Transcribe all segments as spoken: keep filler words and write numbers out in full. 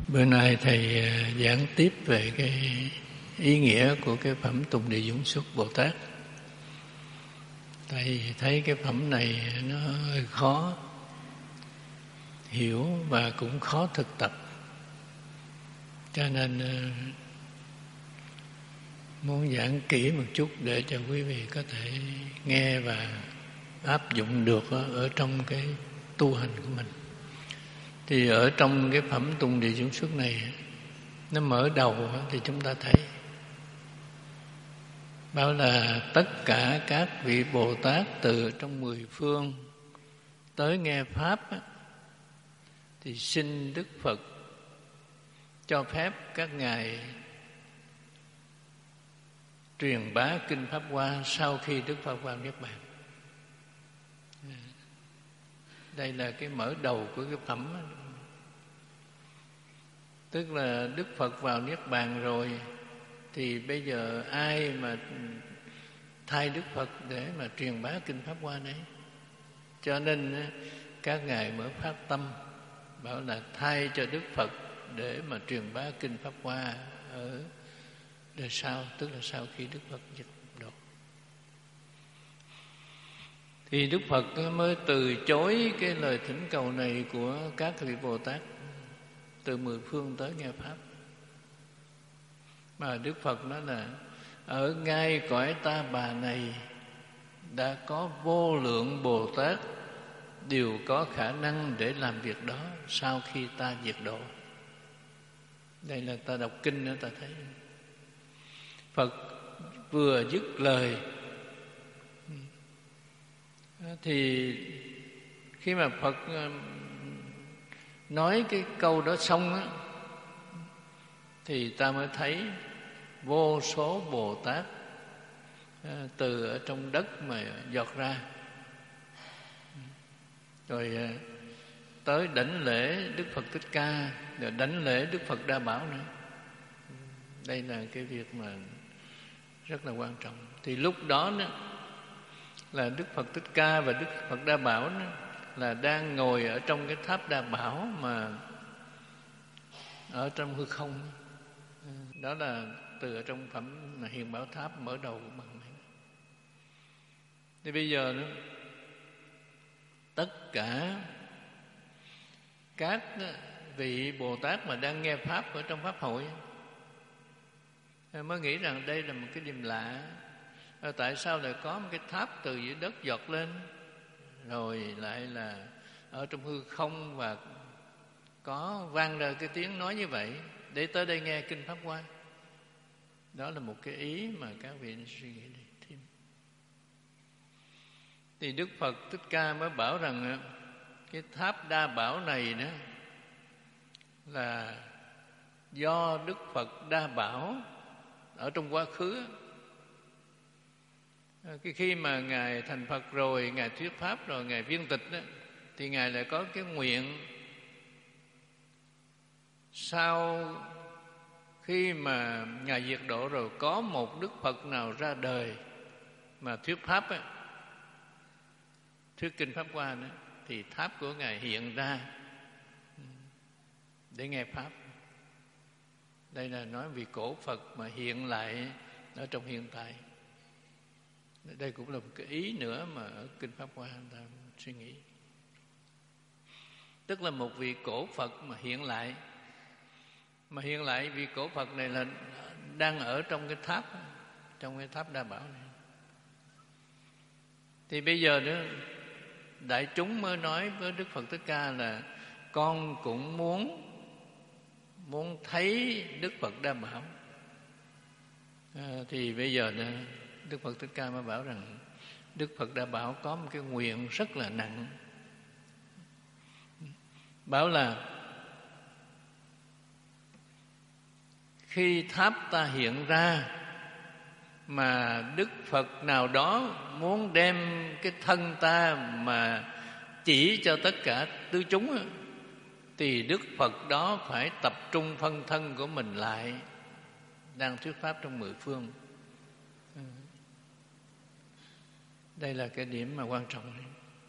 Bữa nay thầy giảng tiếp về cái ý nghĩa của cái phẩm Tùng Địa Dũng Xuất Bồ Tát. Thầy thấy cái phẩm này nó hơi khó hiểu và cũng khó thực tập, cho nên muốn giảng kỹ một chút để cho quý vị có thể nghe và áp dụng được ở trong cái tu hành của mình. Thì ở trong cái phẩm Tùng Địa Dũng Xuất này, nó mở đầu thì chúng ta thấy bảo là tất cả các vị Bồ Tát từ trong mười phương tới nghe Pháp thì xin Đức Phật cho phép các ngài truyền bá kinh Pháp Hoa sau khi Đức Phật vào Niết Bàn. Đây là cái mở đầu của cái phẩm. Tức là Đức Phật vào Niết Bàn rồi thì bây giờ ai mà thay Đức Phật để mà truyền bá kinh Pháp Hoa đấy. Cho nên các ngài mới phát tâm bảo là thay cho Đức Phật để mà truyền bá kinh Pháp Hoa ở đời sau, tức là sau khi Đức Phật diệt độ. Thì Đức Phật mới từ chối cái lời thỉnh cầu này của các vị Bồ Tát từ mười phương tới nghe Pháp. Mà Đức Phật nói là ở ngay cõi Ta Bà này đã có vô lượng Bồ Tát đều có khả năng để làm việc đó sau khi ta diệt độ. Đây là ta đọc kinh nữa ta thấy Phật vừa dứt lời thì khi mà Phật nói cái câu đó xong á, thì ta mới thấy vô số Bồ Tát từ ở trong đất mà giọt ra, rồi tới đảnh lễ Đức Phật Thích Ca, rồi đảnh lễ Đức Phật Đa Bảo nữa. Đây là cái việc mà rất là quan trọng. Thì lúc đó nữa là Đức Phật Thích Ca và Đức Phật Đa Bảo nữa là đang ngồi ở trong cái tháp Đa Bảo mà ở trong hư không. Đó là từ ở trong phẩm Hiền Bảo Tháp mở đầu của bằng này. Thì bây giờ nữa tất cả các vị Bồ Tát mà đang nghe Pháp ở trong Pháp hội mới nghĩ rằng đây là một cái điểm lạ. Tại sao lại có một cái tháp từ dưới đất giọt lên, rồi lại là ở trong hư không và có vang ra cái tiếng nói như vậy để tới đây nghe kinh Pháp Hoa. Đó là một cái ý mà các vị suy nghĩ thêm. Thì Đức Phật Thích Ca mới bảo rằng cái tháp Đa Bảo này nữa là do Đức Phật Đa Bảo ở trong quá khứ. Cái khi mà ngài thành Phật rồi, ngài thuyết pháp rồi, ngài viên tịch đó, thì ngài lại có cái nguyện sau khi mà ngài diệt độ rồi có một Đức Phật nào ra đời mà thuyết pháp ấy, thuyết kinh Pháp Hoa nữa, thì tháp của ngài hiện ra để nghe pháp. Đây là nói vì cổ Phật mà hiện lại ở trong hiện tại. Đây cũng là một cái ý nữa mà ở kinh Pháp Hoa người ta suy nghĩ. Tức là một vị cổ Phật mà hiện lại. Mà hiện lại vị cổ Phật này là đang ở trong cái tháp, trong cái tháp Đa Bảo này. Thì bây giờ nữa đại chúng mới nói với Đức Phật Thích Ca là con cũng muốn muốn thấy Đức Phật Đa Bảo. À, thì bây giờ nữa Đức Phật Thích Ca mới bảo rằng Đức Phật Đa Bảo có một cái nguyện rất là nặng. Bảo là khi tháp ta hiện ra mà Đức Phật nào đó muốn đem cái thân ta mà chỉ cho tất cả tứ chúng, thì Đức Phật đó phải tập trung phân thân của mình lại đang thuyết pháp trong mười phương. Đây là cái điểm mà quan trọng.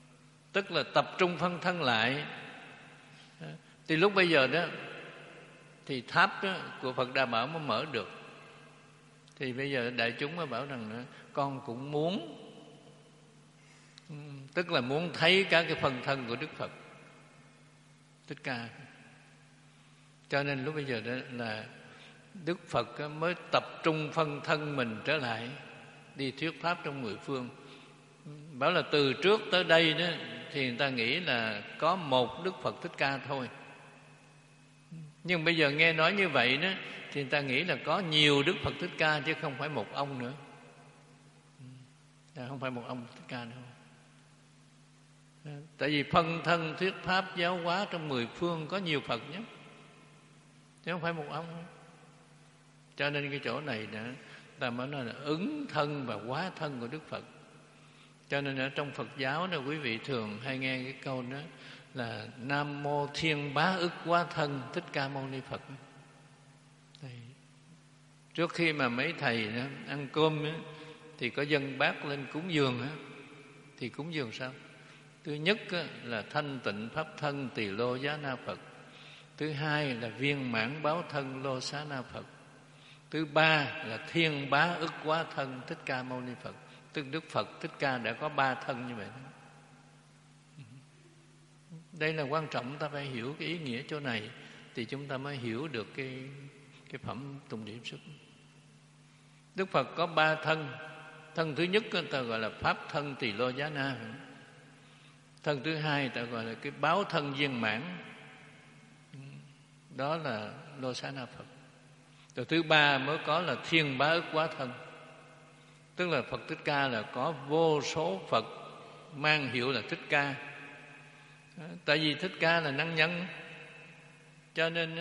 Tức là tập trung phân thân lại. Thì lúc bây giờ đó thì tháp đó của Phật Đà Bảo mới mở được. Thì bây giờ đại chúng mới bảo rằng nữa, con cũng muốn, tức là muốn thấy các cái phân thân của Đức Phật Thích Ca. Cho nên lúc bây giờ đó là Đức Phật mới tập trung phân thân mình trở lại đi thuyết pháp trong mười phương. Bảo là từ trước tới đây đó thì người ta nghĩ là có một Đức Phật Thích Ca thôi. Nhưng bây giờ nghe nói như vậy đó thì người ta nghĩ là có nhiều Đức Phật Thích Ca chứ không phải một ông nữa. Không phải một ông Thích Ca nữa. Tại vì phân thân thuyết pháp giáo hóa trong mười phương có nhiều Phật nhất, chứ không phải một ông. Cho nên cái chỗ này đã ta mới nói là ứng thân và hóa thân của Đức Phật. Cho nên ở trong Phật giáo đó quý vị thường hay nghe cái câu đó là Nam Mô Thiên Bá Ức Hóa Thân Thích Ca Mâu Ni Phật. Đây. Trước khi mà mấy thầy đó, ăn cơm đó, thì có dâng bát lên cúng dường đó, thì cúng dường sao? Thứ nhất đó, là thanh tịnh pháp thân Tỳ Lô Giá Na Phật. Thứ hai là viên mãn báo thân Lô Xá Na Phật. Thứ ba là Thiên Bá Ức Hóa Thân Thích Ca Mâu Ni Phật. Tức Đức Phật Thích Ca đã có ba thân như vậy đó. Đây là quan trọng, ta phải hiểu cái ý nghĩa chỗ này thì chúng ta mới hiểu được cái, cái phẩm tụng niệm xúc. Đức Phật có ba thân. Thân thứ nhất người ta gọi là Pháp thân Tỳ Lô Giá Na. Thân thứ hai người ta gọi là cái báo thân viên mãn, đó là Lô Xá Na Phật. Rồi thứ ba mới có là Thiên Bá Ức Hóa Thân. Tức là Phật Thích Ca là có vô số Phật mang hiệu là Thích Ca. Tại vì Thích Ca là năng nhân, cho nên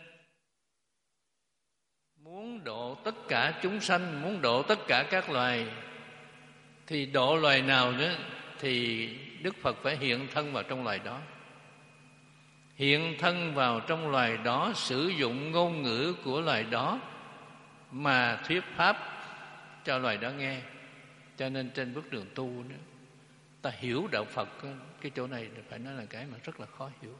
muốn độ tất cả chúng sanh, muốn độ tất cả các loài, thì độ loài nào nữa thì Đức Phật phải hiện thân vào trong loài đó. Hiện thân vào trong loài đó, sử dụng ngôn ngữ của loài đó mà thuyết pháp cho loài đó nghe. Cho nên trên bước đường tu nữa, ta hiểu đạo Phật, cái chỗ này phải nói là cái mà rất là khó hiểu.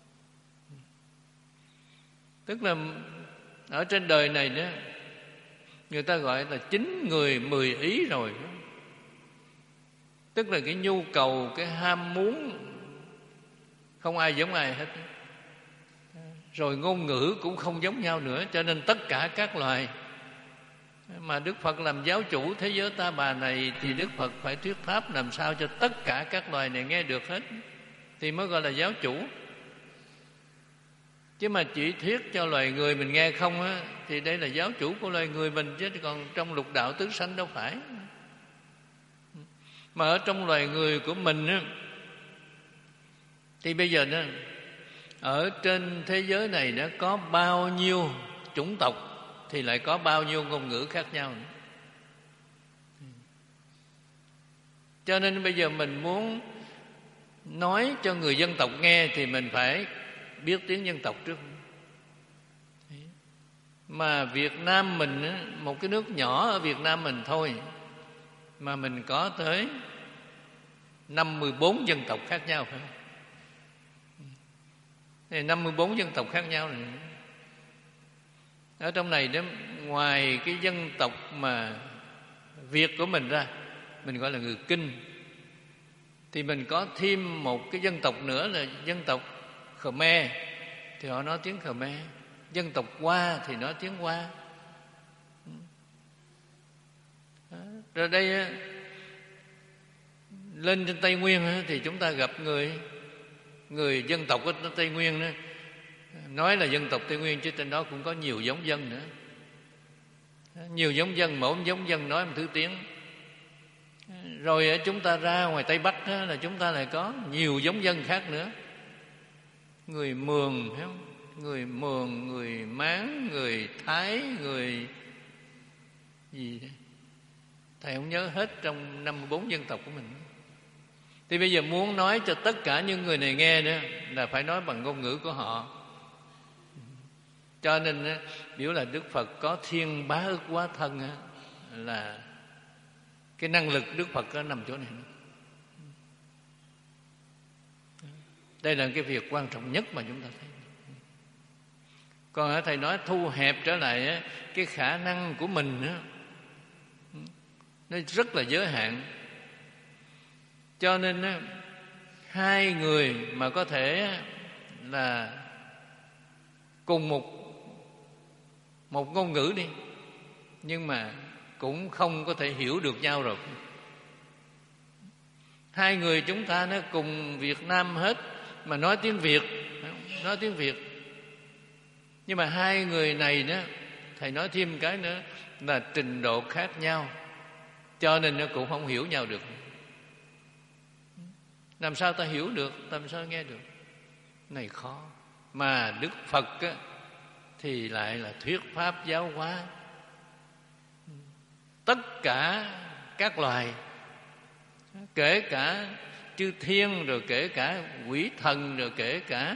Tức là ở trên đời này đó, người ta gọi là chín người mười ý rồi. Tức là cái nhu cầu, cái ham muốn không ai giống ai hết. Rồi ngôn ngữ cũng không giống nhau nữa. Cho nên tất cả các loài mà Đức Phật làm giáo chủ thế giới ta bà này, thì Đức Phật phải thuyết pháp làm sao cho tất cả các loài này nghe được hết, thì mới gọi là giáo chủ. Chứ mà chỉ thuyết cho loài người mình nghe không á, thì đây là giáo chủ của loài người mình, chứ còn trong lục đạo tứ sanh đâu phải. Mà ở trong loài người của mình á, thì bây giờ đó, ở trên thế giới này đã có bao nhiêu chủng tộc thì lại có bao nhiêu ngôn ngữ khác nhau nữa. Cho nên bây giờ mình muốn nói cho người dân tộc nghe thì mình phải biết tiếng dân tộc trước. Mà Việt Nam mình, một cái nước nhỏ ở Việt Nam mình thôi, mà mình có tới năm mươi bốn dân tộc khác nhau phải không? Thì năm mươi bốn dân tộc khác nhau này. Ở trong này đó, ngoài cái dân tộc mà Việt của mình ra, mình gọi là người Kinh, thì mình có thêm một cái dân tộc nữa là dân tộc Khmer, thì họ nói tiếng Khmer. Dân tộc Hoa thì nói tiếng Hoa. Rồi đây lên trên Tây Nguyên thì chúng ta gặp người người dân tộc ở Tây Nguyên đó, nói là dân tộc Tây Nguyên, chứ trên đó cũng có nhiều giống dân nữa. Nhiều giống dân, mỗi giống dân nói một thứ tiếng. Rồi chúng ta ra ngoài Tây Bắc đó, là chúng ta lại có nhiều giống dân khác nữa. Người Mường, thấy không? Người Mường, người Mán, người Thái, người gì đó. Thầy không nhớ hết trong năm mươi bốn dân tộc của mình. Thì bây giờ muốn nói cho tất cả những người này nghe nữa là phải nói bằng ngôn ngữ của họ. Cho nên biểu là Đức Phật có Thiên Bá Ức Hóa Thân, là cái năng lực Đức Phật nó nằm chỗ này. Đây là cái việc quan trọng nhất mà chúng ta thấy. Còn Thầy nói thu hẹp trở lại cái khả năng của mình đó, nó rất là giới hạn. Cho nên hai người mà có thể là cùng một một ngôn ngữ đi, nhưng mà cũng không có thể hiểu được nhau rồi. Hai người chúng ta nó cùng Việt Nam hết, mà nói tiếng Việt, nói tiếng Việt, nhưng mà hai người này đó, Thầy nói thêm cái nữa là trình độ khác nhau, cho nên nó cũng không hiểu nhau được. Làm sao ta hiểu được, làm sao nghe được? Này khó. Mà Đức Phật á, thì lại là thuyết pháp giáo hóa tất cả các loài, kể cả chư thiên, rồi kể cả quỷ thần, rồi kể cả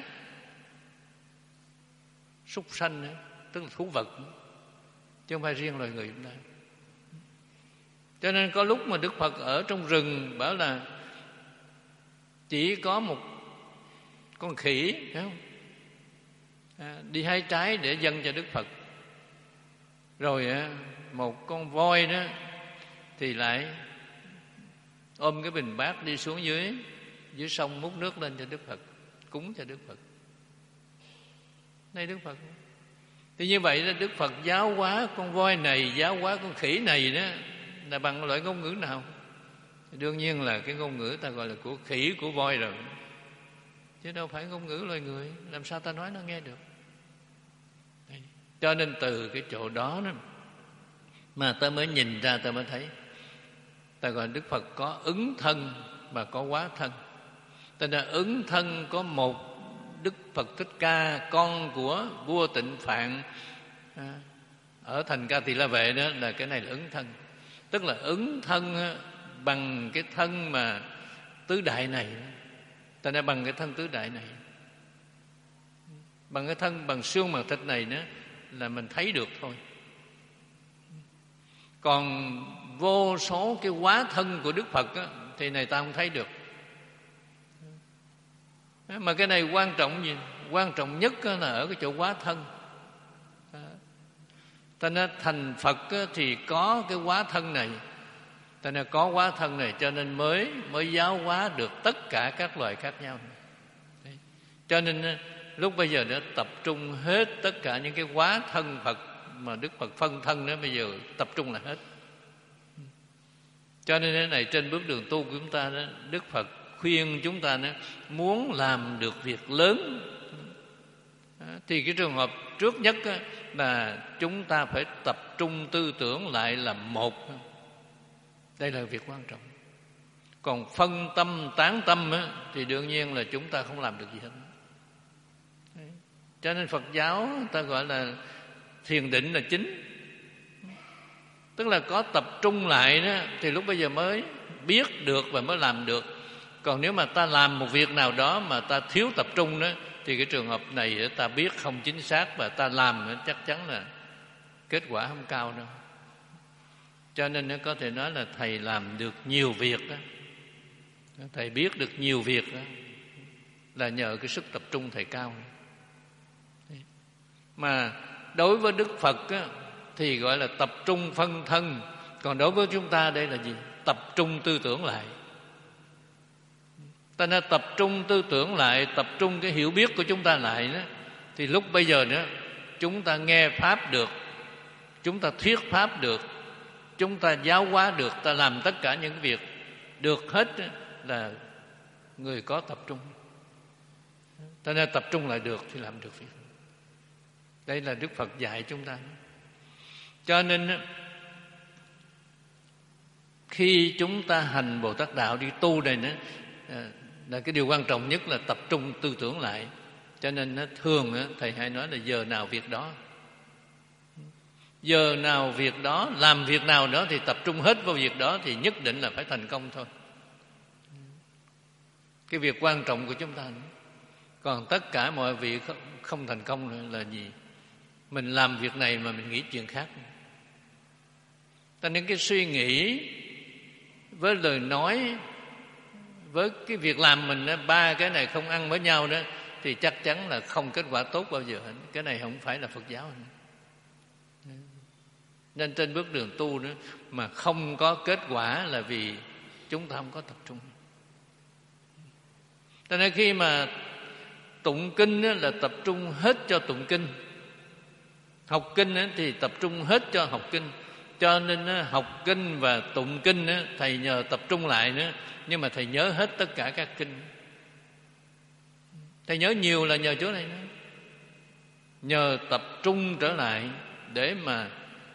súc sanh nữa, tức là thú vật, chứ không phải riêng loài người chúng ta. Cho nên có lúc mà Đức Phật ở trong rừng bảo là chỉ có một con khỉ, thấy không? À, đi hái trái để dâng cho Đức Phật. Rồi à, một con voi đó thì lại ôm cái bình bát đi xuống dưới dưới sông múc nước lên cho Đức Phật, cúng cho Đức Phật. Đây Đức Phật. Thì như vậy là Đức Phật giáo hóa con voi này, giáo hóa con khỉ này đó là bằng loại ngôn ngữ nào? Đương nhiên là cái ngôn ngữ ta gọi là của khỉ, của voi rồi, chứ đâu phải ngôn ngữ loài người. Làm sao ta nói nó nghe được? Đấy. Cho nên từ cái chỗ đó, đó mà ta mới nhìn ra, ta mới thấy ta gọi Đức Phật có ứng thân và có hóa thân. Ta là ứng thân có một Đức Phật Thích Ca, con của vua Tịnh Phạn à, ở thành Ca Tỳ La Vệ đó, là cái này là ứng thân. Tức là ứng thân á, bằng cái thân mà tứ đại này. Ta đã bằng cái thân tứ đại này, bằng cái thân bằng xương bằng thịt này nữa là mình thấy được thôi. Còn vô số cái hóa thân của Đức Phật á, thì này ta không thấy được. Mà cái này quan trọng gì? Quan trọng nhất là ở cái chỗ hóa thân. Ta nói thành Phật thì có cái hóa thân này, ta nói có hóa thân này cho nên mới mới giáo hóa được tất cả các loài khác nhau. Đấy. Cho nên lúc bây giờ đã tập trung hết tất cả những cái hóa thân Phật mà Đức Phật phân thân đó, bây giờ tập trung là hết. Cho nên cái này trên bước đường tu của chúng ta đó, Đức Phật khuyên chúng ta đó, muốn làm được việc lớn thì cái trường hợp trước nhất là chúng ta phải tập trung tư tưởng lại là một. Đây là việc quan trọng. Còn phân tâm tán tâm á, thì đương nhiên là chúng ta không làm được gì hết. Đấy. Cho nên Phật giáo ta gọi là thiền định là chính. Tức là có tập trung lại đó, thì lúc bây giờ mới biết được và mới làm được. Còn nếu mà ta làm một việc nào đó mà ta thiếu tập trung đó, thì cái trường hợp này ta biết không chính xác và ta làm chắc chắn là kết quả không cao đâu. Cho nên nó có thể nói là thầy làm được nhiều việc đó, thầy biết được nhiều việc đó, là nhờ cái sức tập trung thầy cao. Mà đối với Đức Phật á, thì gọi là tập trung phân thân. Còn đối với chúng ta đây là gì? Tập trung tư tưởng lại. Ta nên tập trung tư tưởng lại, tập trung cái hiểu biết của chúng ta lại đó, thì lúc bây giờ nữa chúng ta nghe Pháp được, chúng ta thuyết Pháp được, chúng ta giáo hóa được, ta làm tất cả những việc được hết là người có tập trung. Ta nên tập trung lại được thì làm được việc. Đây là Đức Phật dạy chúng ta. Cho nên khi chúng ta hành Bồ Tát Đạo đi tu này nữa, là cái điều quan trọng nhất là tập trung tư tưởng lại. Cho nên thường thầy hay nói là giờ nào việc đó, giờ nào việc đó, làm việc nào đó thì tập trung hết vào việc đó thì nhất định là phải thành công thôi. Cái việc quan trọng của chúng ta. Còn tất cả mọi việc không thành công là gì? Mình làm việc này mà mình nghĩ chuyện khác. Cho nên cái suy nghĩ với lời nói, với cái việc làm mình, ba cái này không ăn với nhau đó, thì chắc chắn là không kết quả tốt bao giờ hết. Cái này không phải là Phật giáo. Nên trên bước đường tu nữa mà không có kết quả là vì chúng ta không có tập trung. Cho nên khi mà tụng kinh là tập trung hết cho tụng kinh, học kinh thì tập trung hết cho học kinh. Cho nên học kinh và tụng kinh thầy nhờ tập trung lại nữa, nhưng mà thầy nhớ hết tất cả các kinh. Thầy nhớ nhiều là nhờ chỗ này nữa, nhờ tập trung trở lại để mà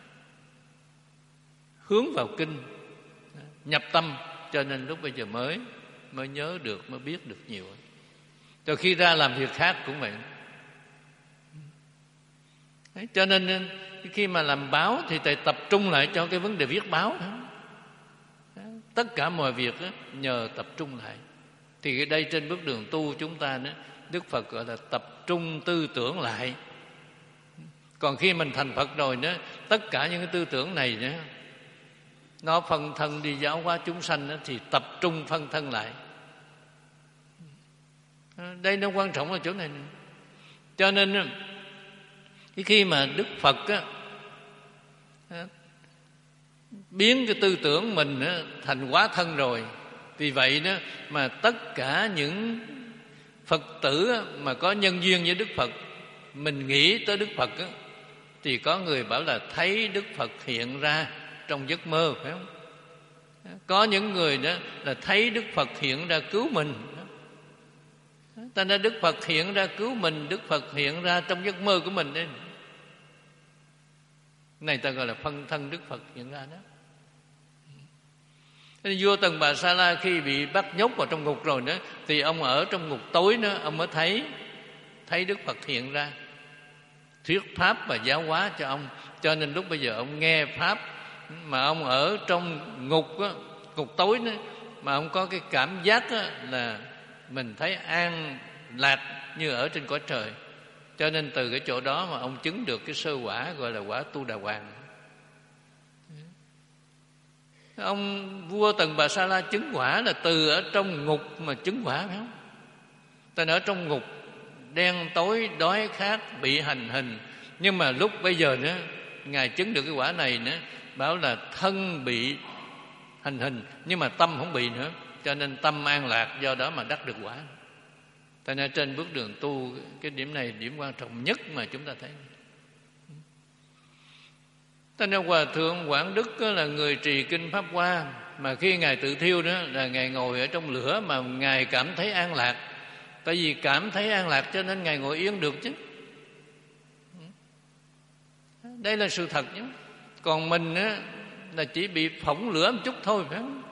hướng vào kinh, nhập tâm. Cho nên lúc bây giờ mới mới nhớ được, mới biết được nhiều. Cho khi ra làm việc khác cũng vậy. Đấy, cho nên khi mà làm báo thì thầy tập trung lại cho cái vấn đề viết báo đó. Tất cả mọi việc đó, nhờ tập trung lại. Thì đây trên bước đường tu chúng ta đó, Đức Phật gọi là tập trung tư tưởng lại. Còn khi mình thành Phật rồi đó, tất cả những cái tư tưởng này đó, nó phân thân đi giáo hóa chúng sanh đó, thì tập trung phân thân lại. Đây nó quan trọng ở chỗ này. Cho nên khi mà Đức Phật á, biến cái tư tưởng mình á, thành hóa thân rồi, vì vậy đó mà tất cả những Phật tử á, mà có nhân duyên với Đức Phật, mình nghĩ tới Đức Phật á, thì có người bảo là thấy Đức Phật hiện ra trong giấc mơ, phải không? Có những người đó là thấy Đức Phật hiện ra cứu mình. Ta nói Đức Phật hiện ra cứu mình, Đức Phật hiện ra trong giấc mơ của mình đấy. Này ta gọi là phân thân Đức Phật hiện ra đó. Vua Tần Bà Sa La khi bị bắt nhốt vào trong ngục rồi đó, thì ông ở trong ngục tối đó, ông mới thấy thấy Đức Phật hiện ra, thuyết pháp và giáo hóa cho ông. Cho nên lúc bây giờ ông nghe pháp, mà ông ở trong ngục đó, ngục tối đó, mà ông có cái cảm giác đó là mình thấy an lạc như ở trên cõi trời. Cho nên từ cái chỗ đó mà ông chứng được cái sơ quả gọi là quả Tu Đà Hoàng. Ông vua Tần Bà Sa La chứng quả là từ ở trong ngục mà chứng quả, phải không? Ta ở trong ngục đen tối, đói khát, bị hành hình, nhưng mà lúc bây giờ nữa Ngài chứng được cái quả này nữa, bảo là thân bị hành hình nhưng mà tâm không bị nữa, cho nên tâm an lạc, do đó mà đắc được quả. Tại nên trên bước đường tu, cái điểm này điểm quan trọng nhất mà chúng ta thấy. Tại nên Hòa Thượng Quảng Đức là người trì kinh Pháp Hoa, mà khi Ngài tự thiêu đó là Ngài ngồi ở trong lửa mà Ngài cảm thấy an lạc. Tại vì cảm thấy an lạc cho nên Ngài ngồi yên được chứ. Đây là sự thật chứ. Còn mình á, là chỉ bị phỏng lửa một chút thôi, phải không?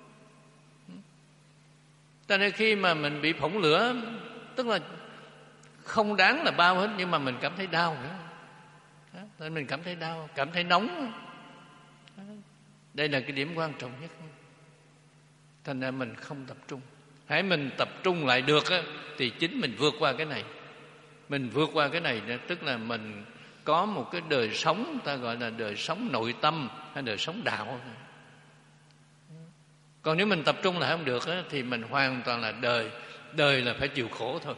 Cho nên khi mà mình bị phỏng lửa, tức là không đáng là bao hết, nhưng mà mình cảm thấy đau nữa. Nên mình cảm thấy đau, cảm thấy nóng. Đây là cái điểm quan trọng nhất. Thành ra mình không tập trung. Hãy mình tập trung lại được á, thì chính mình vượt qua cái này. Mình vượt qua cái này tức là mình có một cái đời sống, ta gọi là đời sống nội tâm hay đời sống đạo. Còn nếu mình tập trung lại không được á, thì mình hoàn toàn là đời. Đời là phải chịu khổ thôi.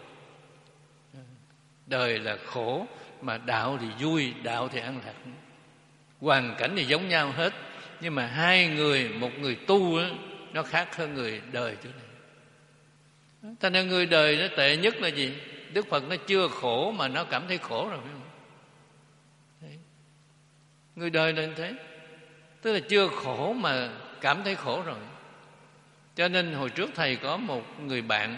Đời là khổ, mà đạo thì vui, đạo thì an lạc. Hoàn cảnh thì giống nhau hết, nhưng mà hai người, một người tu á, nó khác hơn người đời chỗ này. Thành ra người đời nó tệ nhất là gì? Đức Phật nó chưa khổ mà nó cảm thấy khổ rồi, phải không? Đấy. Người đời là như thế, tức là chưa khổ mà cảm thấy khổ rồi. Cho nên hồi trước thầy có một người bạn,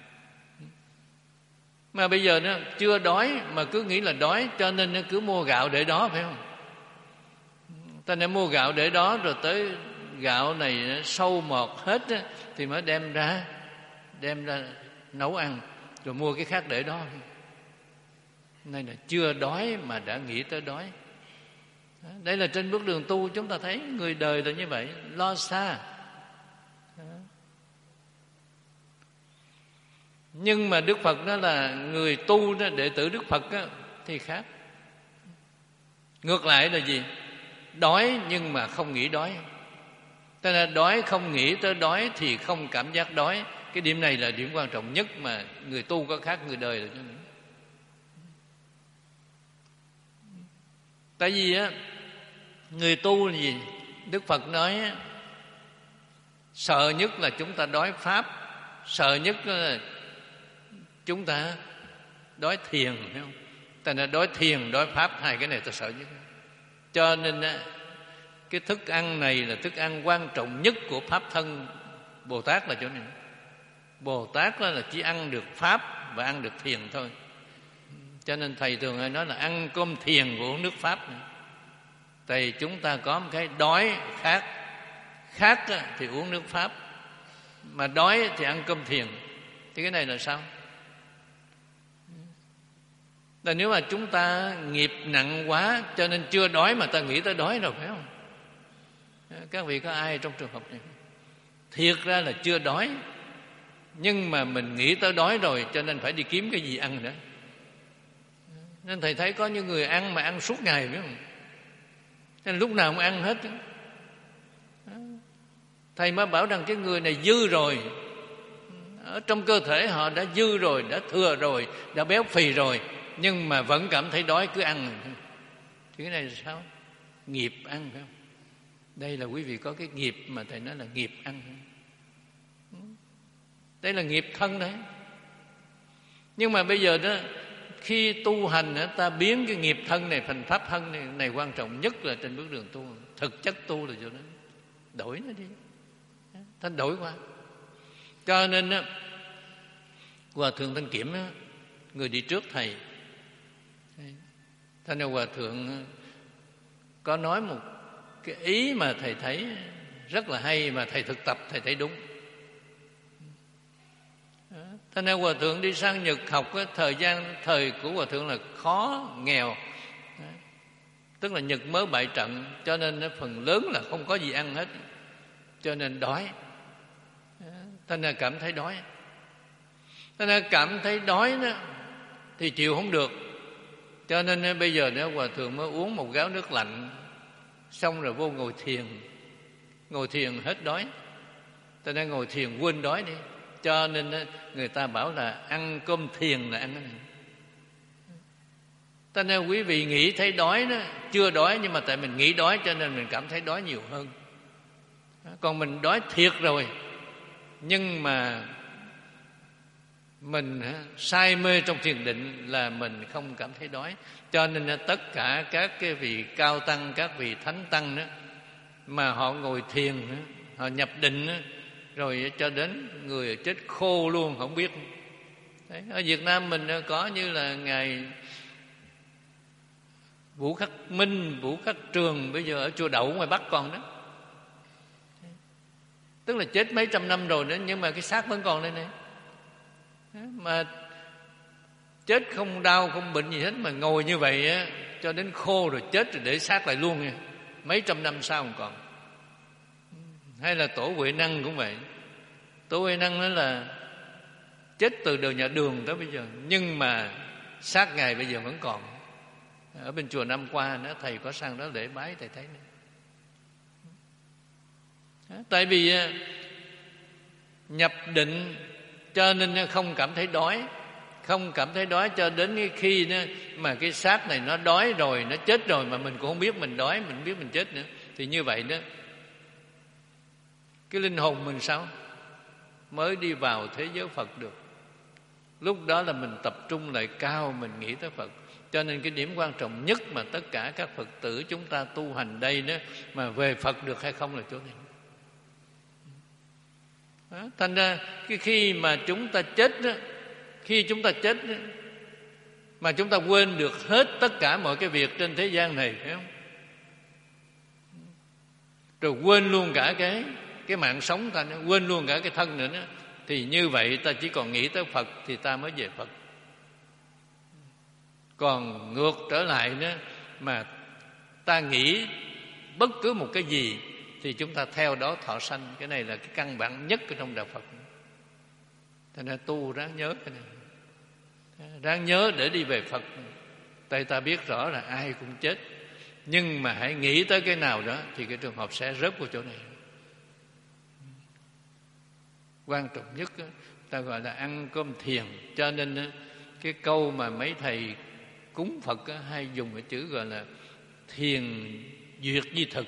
mà bây giờ nó chưa đói mà cứ nghĩ là đói, cho nên nó cứ mua gạo để đó, phải không? Ta nên mua gạo để đó, rồi tới gạo này nó sâu mọt hết á, thì mới đem ra đem ra nấu ăn, rồi mua cái khác để đó. Này là chưa đói mà đã nghĩ tới đói. Đây là trên bước đường tu chúng ta thấy người đời là như vậy, lo xa. Nhưng mà Đức Phật đó là người tu đó, đệ tử Đức Phật đó, thì khác. Ngược lại là gì? Đói nhưng mà không nghĩ đói. Tức là đói không nghĩ tới đói thì không cảm giác đói, Cái điểm này là điểm quan trọng nhất mà người tu có khác người đời là cho nên. Tại vì á, người tu là gì? Đức Phật nói á, sợ nhất là chúng ta đói pháp, sợ nhất là chúng ta đói thiền, thấy không? Ta là đói thiền, đói pháp, hai cái này ta sợ nhất. Cho nên á, cái thức ăn này là thức ăn quan trọng nhất của pháp thân Bồ Tát là chỗ này. Bồ Tát là chỉ ăn được pháp và ăn được thiền thôi. Cho nên thầy thường hay nói là ăn cơm thiền và uống nước pháp này. Tại chúng ta có một cái đói khác, khác thì uống nước pháp, mà đói thì ăn cơm thiền. Thì cái này là sao? Là nếu mà chúng ta nghiệp nặng quá cho nên chưa đói mà ta nghĩ tới đói rồi, phải không? Các vị có ai trong trường hợp này? Thiệt ra là chưa đói, nhưng mà mình nghĩ tới đói rồi cho nên phải đi kiếm cái gì ăn nữa. Nên thầy thấy có những người ăn mà ăn suốt ngày, phải không? Nên lúc nào cũng ăn hết. Thầy mới bảo rằng cái người này dư rồi, ở trong cơ thể họ đã dư rồi, đã thừa rồi, đã béo phì rồi, nhưng mà vẫn cảm thấy đói, cứ ăn. Thì cái này là sao? Nghiệp ăn, phải không? Đây là quý vị có cái nghiệp mà thầy nói là nghiệp ăn. Đây là nghiệp thân đấy. Nhưng mà bây giờ đó, khi tu hành ta biến cái nghiệp thân này thành pháp thân này, này quan trọng nhất là trên bước đường tu. Thực chất tu là chỗ đó, đổi nó đi, ta đổi qua. Cho nên đó, Hòa Thượng Thanh Kiểm đó, người đi trước thầy, Thanh Niên Hòa Thượng có nói một cái ý mà thầy thấy rất là hay, mà thầy thực tập thầy thấy đúng. Thanh Niên Hòa Thượng đi sang Nhật học, thời gian thời của Hòa Thượng là khó, nghèo, tức là Nhật mới bại trận, cho nên phần lớn là không có gì ăn hết, cho nên đói. Thanh Niên cảm thấy đói, Thanh Niên cảm thấy đói đó thì chịu không được, cho nên bây giờ đó Hòa Thượng mới uống một gáo nước lạnh, xong rồi vô ngồi thiền. Ngồi thiền hết đói, ta đang ngồi thiền quên đói đi. Cho nên người ta bảo là ăn cơm thiền là ăn cái này. Ta nên quý vị nghĩ thấy đói đó, chưa đói, nhưng mà tại mình nghĩ đói cho nên mình cảm thấy đói nhiều hơn. Còn mình đói thiệt rồi, nhưng mà mình say mê trong thiền định là mình không cảm thấy đói. Cho nên tất cả các cái vị cao tăng, các vị thánh tăng đó, mà họ ngồi thiền, họ nhập định đó, rồi cho đến người chết khô luôn không biết. Đấy, ở Việt Nam mình có như là ngài Vũ Khắc Minh, Vũ Khắc Trường, bây giờ ở chùa Đậu ngoài Bắc còn đó. Tức là chết mấy trăm năm rồi nữa, nhưng mà cái xác vẫn còn đây này. Mà chết không đau không bệnh gì hết, mà ngồi như vậy á, cho đến khô rồi chết rồi để xác lại luôn nha. Mấy trăm năm sau không còn. Hay là Tổ Huệ Năng cũng vậy. Tổ Huệ Năng nói là chết từ đời nhà Đường tới bây giờ, nhưng mà xác ngài bây giờ vẫn còn. Ở bên chùa năm qua đó, thầy có sang đó lễ bái, thầy thấy này. Tại vì nhập định cho nên không cảm thấy đói. Không cảm thấy đói cho đến khi đó, mà cái xác này nó đói rồi, nó chết rồi, mà mình cũng không biết mình đói, mình không biết mình chết nữa. Thì như vậy đó, cái linh hồn mình sao mới đi vào thế giới Phật được. Lúc đó là mình tập trung lại cao, mình nghĩ tới Phật. Cho nên cái điểm quan trọng nhất mà tất cả các Phật tử chúng ta tu hành đây đó, mà về Phật được hay không là chỗ này. Đó, thành ra cái khi mà chúng ta chết đó, khi chúng ta chết đó, mà chúng ta quên được hết tất cả mọi cái việc trên thế gian này, phải không? Rồi quên luôn cả cái cái mạng sống ta, quên luôn cả cái thân nữa đó. Thì như vậy ta chỉ còn nghĩ tới Phật thì ta mới về Phật. Còn ngược trở lại đó, mà ta nghĩ bất cứ một cái gì thì chúng ta theo đó thọ sanh. Cái này là cái căn bản nhất ở trong đạo Phật. Thành ra tu ráng nhớ cái này, ráng nhớ để đi về Phật. Tại ta biết rõ là ai cũng chết, nhưng mà hãy nghĩ tới cái nào đó thì cái trường hợp sẽ rớt vào chỗ này. quan trọng nhất đó, ta gọi là ăn cơm thiền. Cho nên đó, cái câu mà mấy thầy cúng Phật đó, hay dùng cái chữ gọi là thiền duyệt di thực.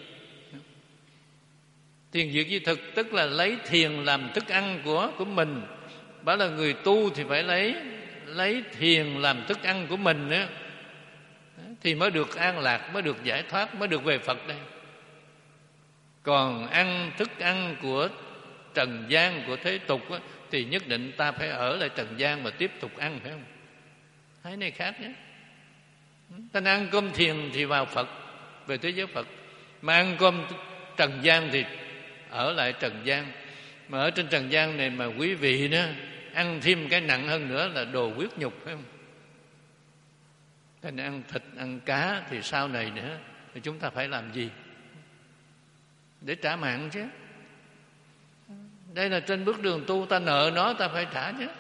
Thiền duyệt di thực tức là lấy thiền làm thức ăn của của mình. Bảo là người tu thì phải lấy lấy thiền làm thức ăn của mình nữa, thì mới được an lạc, mới được giải thoát, mới được về Phật đây. Còn ăn thức ăn của trần gian, của thế tục á, thì nhất định ta phải ở lại trần gian mà tiếp tục ăn, phải không? Hai này khác nhé. Ta ăn cơm thiền thì vào Phật, về thế giới Phật. Mà ăn cơm trần gian thì ở lại trần gian. Mà ở trên trần gian này mà quý vị đó ăn thêm cái nặng hơn nữa là đồ huyết nhục, phải không? Thành ăn thịt, ăn cá thì sau này nữa thì chúng ta phải làm gì? Để trả mạng chứ. Đây là trên bước đường tu, ta nợ nó ta phải trả chứ.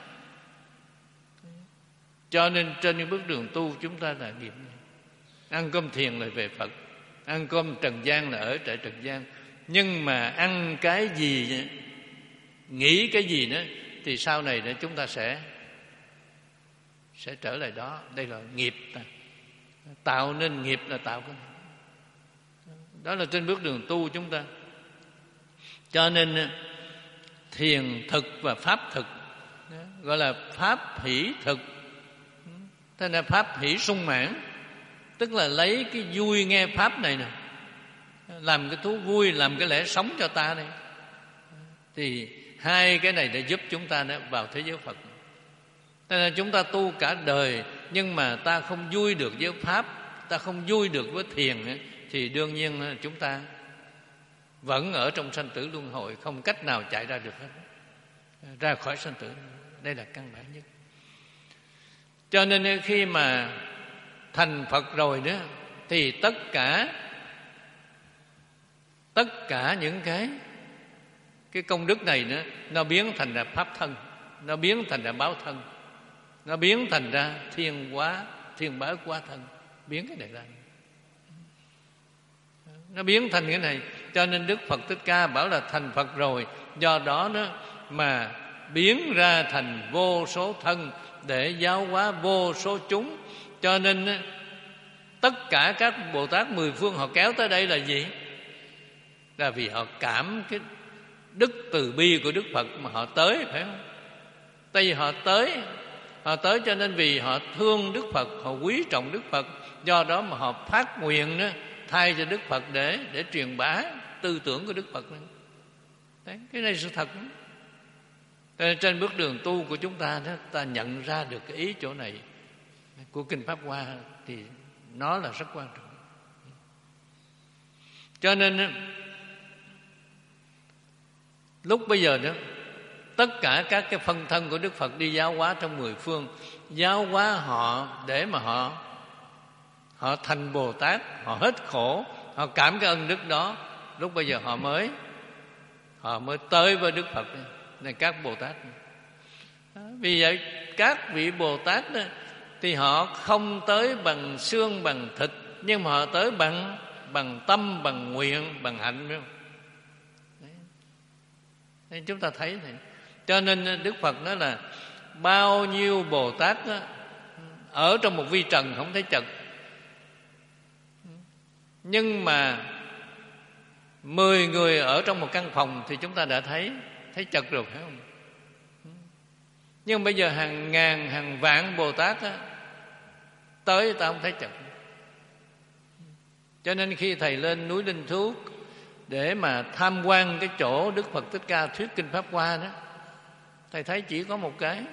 Cho nên trên những bước đường tu chúng ta là nghiệm ăn cơm thiền là về Phật, ăn cơm trần gian là ở tại trần gian. Nhưng mà ăn cái gì, nghĩ cái gì nữa thì sau này nữa chúng ta sẽ sẽ trở lại đó. Đây là nghiệp ta. Tạo nên nghiệp là tạo cái đó là trên bước đường tu chúng ta. Cho nên thiền thực và pháp thực, gọi là pháp hỷ thực. Thế nên pháp hỷ sung mãn, tức là lấy cái vui nghe pháp này nè, làm cái thú vui, làm cái lẽ sống cho ta đây. Thì hai cái này để giúp chúng ta vào thế giới Phật. Thế nên chúng ta tu cả đời, nhưng mà ta không vui được với pháp, ta không vui được với thiền, thì đương nhiên chúng ta vẫn ở trong sanh tử luân hồi, không cách nào chạy ra được hết, ra khỏi sanh tử. Đây là căn bản nhất. Cho nên khi mà thành Phật rồi đó, thì tất cả tất cả những cái cái công đức này nữa, nó biến thành ra pháp thân, nó biến thành ra báo thân, nó biến thành ra thiên hóa, thiên bá hóa thân, biến cái này ra, nó biến thành cái này. Cho nên Đức Phật Thích Ca bảo là thành Phật rồi, do đó đó mà biến ra thành vô số thân để giáo hóa vô số chúng. Cho nên tất cả các Bồ Tát mười phương họ kéo tới đây là gì? Là vì họ cảm cái đức từ bi của Đức Phật mà họ tới, phải không? Tại vì họ tới, họ tới cho nên vì họ thương Đức Phật, họ quý trọng Đức Phật, do đó mà họ phát nguyện đó, thay cho Đức Phật để để truyền bá tư tưởng của Đức Phật. Đấy, cái này sự thật đó. Trên bước đường tu của chúng ta đó, ta nhận ra được cái ý chỗ này của Kinh Pháp Hoa thì nó là rất quan trọng. Cho nên lúc bây giờ đó, tất cả các cái phân thân của Đức Phật đi giáo hóa trong mười phương, giáo hóa họ để mà họ họ thành Bồ Tát, họ hết khổ, họ cảm cái ân đức đó. Lúc bây giờ họ mới họ mới tới với Đức Phật này, các Bồ Tát. Vì vậy các vị Bồ Tát đó, thì họ không tới bằng xương bằng thịt, nhưng mà họ tới bằng bằng tâm, bằng nguyện, bằng hạnh, phải không? Đấy. Chúng ta thấy này. Cho nên Đức Phật nói là bao nhiêu Bồ Tát đó, ở trong một vi trần không thấy chật, nhưng mà mười người ở trong một căn phòng thì chúng ta đã thấy thấy chật rồi, phải không? Nhưng bây giờ hàng ngàn hàng vạn Bồ Tát á, tới ta không thấy chật. Cho nên khi thầy lên núi Linh Thú để mà tham quan cái chỗ Đức Phật Thích Ca thuyết Kinh Pháp Hoa đó, thầy thấy chỉ có một cái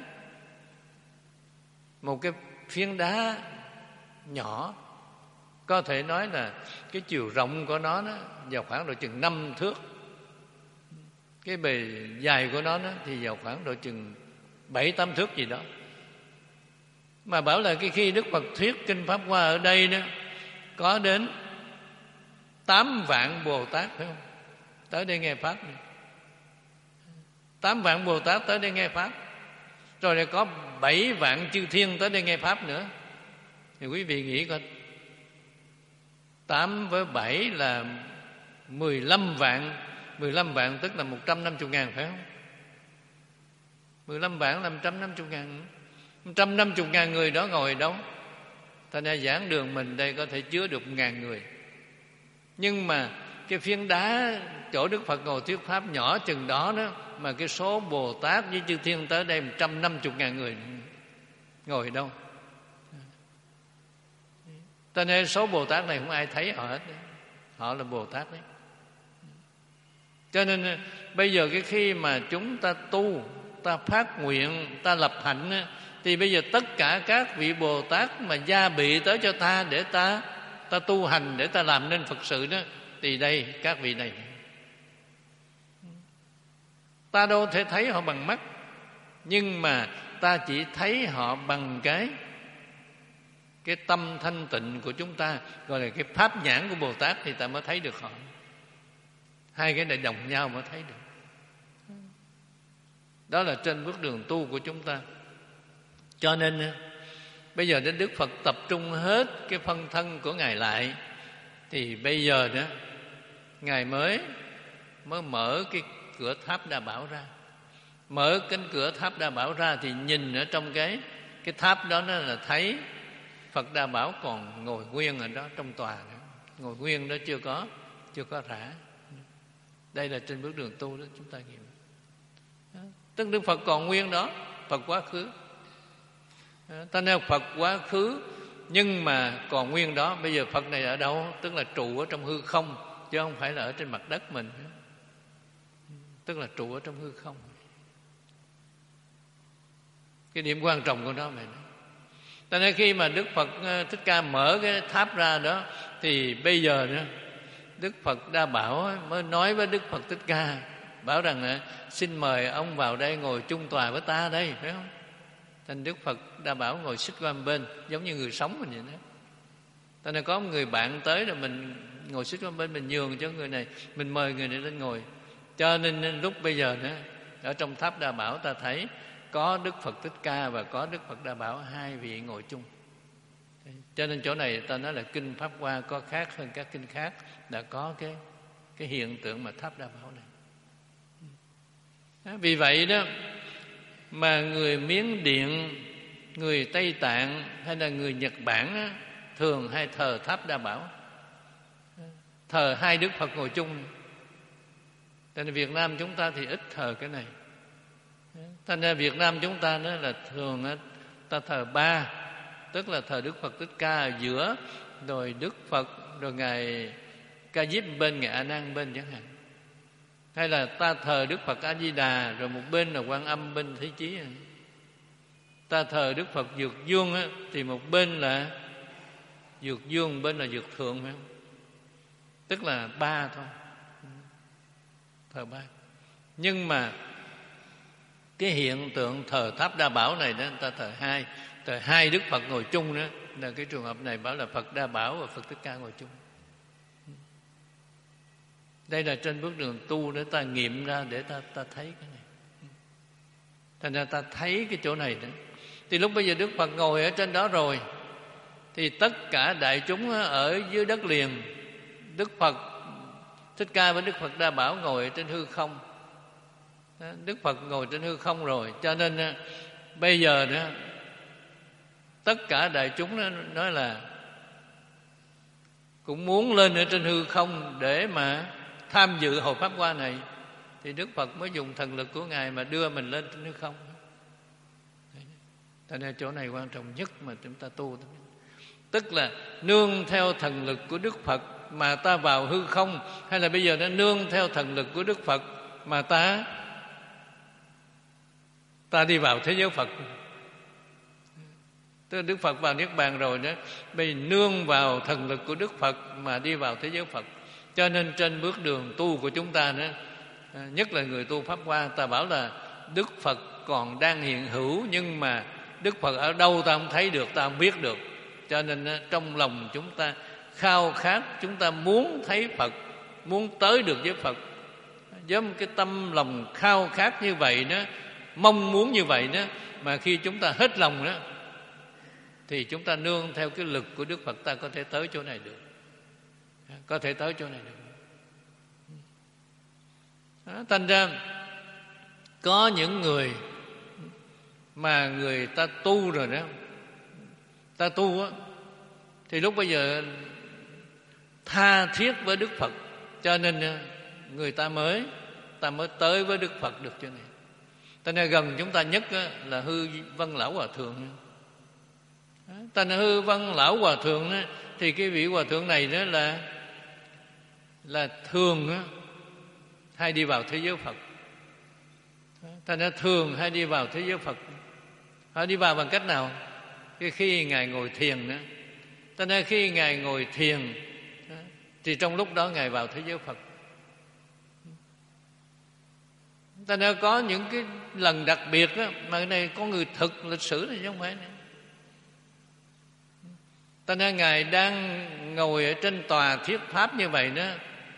một cái phiến đá nhỏ, có thể nói là cái chiều rộng của nó đó vào khoảng độ chừng năm thước, cái bề dài của nó đó thì vào khoảng độ chừng bảy tám thước gì đó. Mà bảo là cái khi Đức Phật thuyết Kinh Pháp Hoa ở đây đó, có đến tám vạn Bồ Tát, phải không? Tới đây nghe Pháp này. Tám vạn Bồ Tát tới đây nghe Pháp. Rồi lại có bảy vạn chư thiên tới đây nghe Pháp nữa. Thì quý vị nghĩ coi, tám với bảy là mười lăm vạn. Mười lăm vạn tức là một trăm năm mươi ngàn, phải không? mười lăm vạn là một trăm năm mươi ngàn. một trăm năm mươi ngàn người đó ngồi đâu? Thành ra giảng đường mình đây có thể chứa được một ngàn người. Nhưng mà cái phiến đá chỗ Đức Phật ngồi thuyết pháp nhỏ chừng đó đó, mà cái số Bồ Tát với chư Thiên tới đây một trăm năm mươi ngàn người ngồi đâu? Cho nên số Bồ Tát này không ai thấy họ hết. Họ là Bồ Tát đấy. Cho nên bây giờ cái khi mà chúng ta tu, ta phát nguyện, ta lập hạnh, thì bây giờ tất cả các vị Bồ Tát mà gia bị tới cho ta để ta ta tu hành, để ta làm nên Phật sự đó, thì đây các vị này ta đâu thể thấy họ bằng mắt, nhưng mà ta chỉ thấy họ bằng cái cái tâm thanh tịnh của chúng ta, gọi là cái pháp nhãn của Bồ Tát, thì ta mới thấy được họ. Hai cái này đồng nhau mới thấy được. Đó là trên bước đường tu của chúng ta. Cho nên bây giờ đến Đức Phật tập trung hết cái phân thân của Ngài lại, thì bây giờ đó Ngài mới mới mở cái cửa tháp Đa Bảo ra. Mở cánh cửa tháp Đa Bảo ra thì nhìn ở trong cái cái tháp đó, nó là thấy Phật Đa Bảo còn ngồi nguyên ở đó trong tòa đó. Ngồi nguyên đó, chưa có chưa có rã. Đây là trên bước đường tu đó chúng ta nghiệm. Tức Đức Phật còn nguyên đó, Phật quá khứ. Ta nói Phật quá khứ nhưng mà còn nguyên đó. Bây giờ Phật này ở đâu? Tức là trụ ở trong hư không, chứ không phải là ở trên mặt đất mình. Tức là trụ ở trong hư không. Cái điểm quan trọng của nó vậy đó. Ta nói khi mà Đức Phật Thích Ca mở cái tháp ra đó, thì bây giờ đó Đức Phật Đa Bảo mới nói với Đức Phật Thích Ca, bảo rằng xin mời ông vào đây ngồi chung tòa với ta đây, phải không? Thành Đức Phật Đa Bảo ngồi xích qua một bên, giống như người sống mình vậy đó. Ta nói có một người bạn tới rồi mình ngồi xích qua một bên, mình nhường cho người này, mình mời người này lên ngồi. Cho nên lúc bây giờ nữa, ở trong tháp Đa Bảo ta thấy có Đức Phật Thích Ca và có Đức Phật Đa Bảo, hai vị ngồi chung. Cho nên chỗ này ta nói là kinh Pháp Hoa có khác hơn các kinh khác, đã có cái cái hiện tượng mà tháp Đa Bảo này. Vì vậy đó mà người Miến Điện, người Tây Tạng hay là người Nhật Bản á, thường hay thờ tháp Đa Bảo, thờ hai Đức Phật ngồi chung. Tại vì Việt Nam chúng ta thì ít thờ cái này. Thành ra Việt Nam chúng ta đó là thường ta thờ ba, tức là thờ Đức Phật Thích Ca ở giữa, rồi Đức Phật, rồi Ngài Ca Diếp bên, Ngài A Nan bên chẳng hạn. Hay là ta thờ Đức Phật A Di Đà, rồi một bên là Quan Âm, bên Thế Chí. Ta thờ Đức Phật Dược Dương á, thì một bên là Dược Dương, một bên là Dược Thượng, phải không? Tức là ba thôi, thờ ba. Nhưng mà cái hiện tượng thờ tháp Đa Bảo này đó, ta thờ hai, thờ hai Đức Phật ngồi chung đó, là cái trường hợp này bảo là Phật Đa Bảo và Phật Thích Ca ngồi chung. Đây là trên bước đường tu để ta nghiệm ra, để ta ta thấy cái này. Thành ra ta thấy cái chỗ này đó. Thì lúc bây giờ Đức Phật ngồi ở trên đó rồi, thì tất cả đại chúng ở dưới đất liền, Đức Phật Thích Ca với Đức Phật Đa Bảo ngồi ở trên hư không. Đức Phật ngồi trên hư không rồi, cho nên bây giờ đó tất cả đại chúng đó nói là cũng muốn lên ở trên hư không để mà tham dự hội Pháp Hoa này, thì Đức Phật mới dùng thần lực của Ngài mà đưa mình lên trên hư không. Cho nên chỗ này quan trọng nhất mà chúng ta tu, tức là nương theo thần lực của Đức Phật mà ta vào hư không, hay là bây giờ nó nương theo thần lực của Đức Phật mà ta ta đi vào thế giới Phật. Tức là Đức Phật vào Niết Bàn rồi đó, bây giờ nương vào thần lực của Đức Phật mà đi vào thế giới Phật. Cho nên trên bước đường tu của chúng ta đó, nhất là người tu Pháp Hoa, ta bảo là Đức Phật còn đang hiện hữu, nhưng mà Đức Phật ở đâu ta không thấy được, ta không biết được. Cho nên trong lòng chúng ta khao khát, chúng ta muốn thấy Phật, muốn tới được với Phật. Với một cái tâm lòng khao khát như vậy đó, mong muốn như vậy đó, mà khi chúng ta hết lòng đó, thì chúng ta nương theo cái lực của Đức Phật, ta có thể tới chỗ này được, có thể tới chỗ này được. Đó, thành ra có những người mà người ta tu rồi đó, ta tu á, thì lúc bây giờ tha thiết với Đức Phật, cho nên người ta mới ta mới tới với Đức Phật được cho này. Ta nên gần chúng ta nhất á, là Hư Vân Lão Hòa Thượng. Ta nên Hư Vân Lão Hòa Thượng á, thì cái vị hòa thượng này đó là là thường á, hay đi vào thế giới Phật. Ta nên thường hay đi vào thế giới Phật. Họ đi vào bằng cách nào? Cái khi Ngài ngồi thiền đó. Ta nên khi Ngài ngồi thiền thì trong lúc đó Ngài vào thế giới Phật. Ta nên có những cái lần đặc biệt đó, mà cái này có người thực lịch sử này chứ không phải này. Ta nên Ngài đang ngồi ở trên tòa thuyết pháp như vậy đó,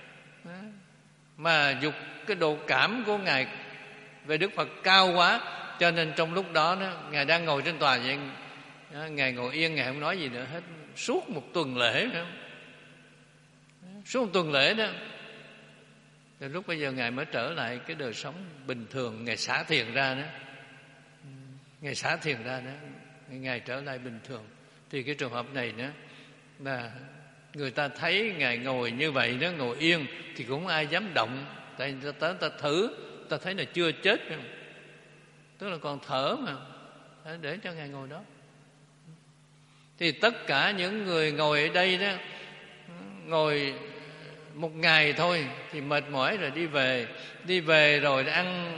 mà dục cái độ cảm của Ngài về Đức Phật cao quá, cho nên trong lúc đó, đó Ngài đang ngồi trên tòa vậy, Ngài ngồi yên, Ngài không nói gì nữa hết suốt một tuần lễ nữa. Suốt một tuần lễ đó. Thì lúc bây giờ Ngài mới trở lại cái đời sống bình thường, Ngài xả thiền ra đó. Ngài xả thiền ra đó, Ngài trở lại bình thường. Thì cái trường hợp này đó là người ta thấy Ngài ngồi như vậy đó, ngồi yên thì cũng không ai dám động. Tại ta tới ta thử, ta thấy là chưa chết, tức là còn thở mà, để cho Ngài ngồi đó. Thì tất cả những người ngồi ở đây đó, ngồi một ngày thôi thì mệt mỏi rồi đi về. Đi về rồi ăn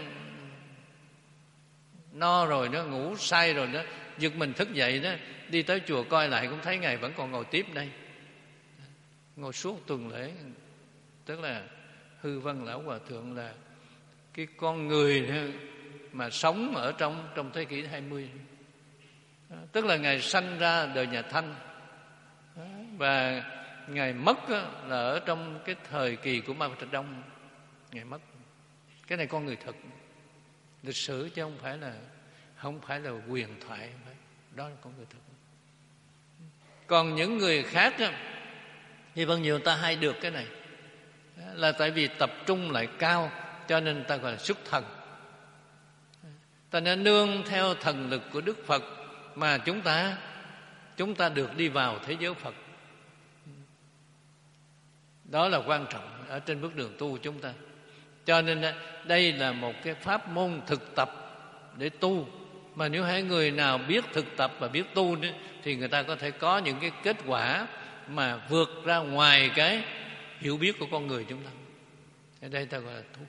no rồi đó, ngủ say rồi đó, giật mình thức dậy đó, đi tới chùa coi lại cũng thấy Ngài vẫn còn ngồi tiếp đây, ngồi suốt tuần lễ. Tức là Hư Vân Lão Hòa Thượng là cái con người mà sống ở trong trong thế kỷ hai mươi. Tức là Ngài sanh ra đời nhà Thanh, và Ngài mất là ở trong cái thời kỳ của Mao Trạch Đông. Ngài mất. Cái này con người thật, lịch sử chứ không phải là không phải là huyền thoại. Đó là con người thật. Còn những người khác á, thì bao nhiêu ta hay được cái này là tại vì tập trung lại cao, cho nên ta gọi là xuất thần. Ta nên nương theo thần lực của Đức Phật mà chúng ta chúng ta được đi vào thế giới Phật. Đó là quan trọng ở trên bước đường tu của chúng ta. Cho nên đây là một cái pháp môn thực tập để tu. Mà nếu hai người nào biết thực tập và biết tu nữa, thì người ta có thể có những cái kết quả mà vượt ra ngoài cái hiểu biết của con người chúng ta. Ở đây ta gọi là tu.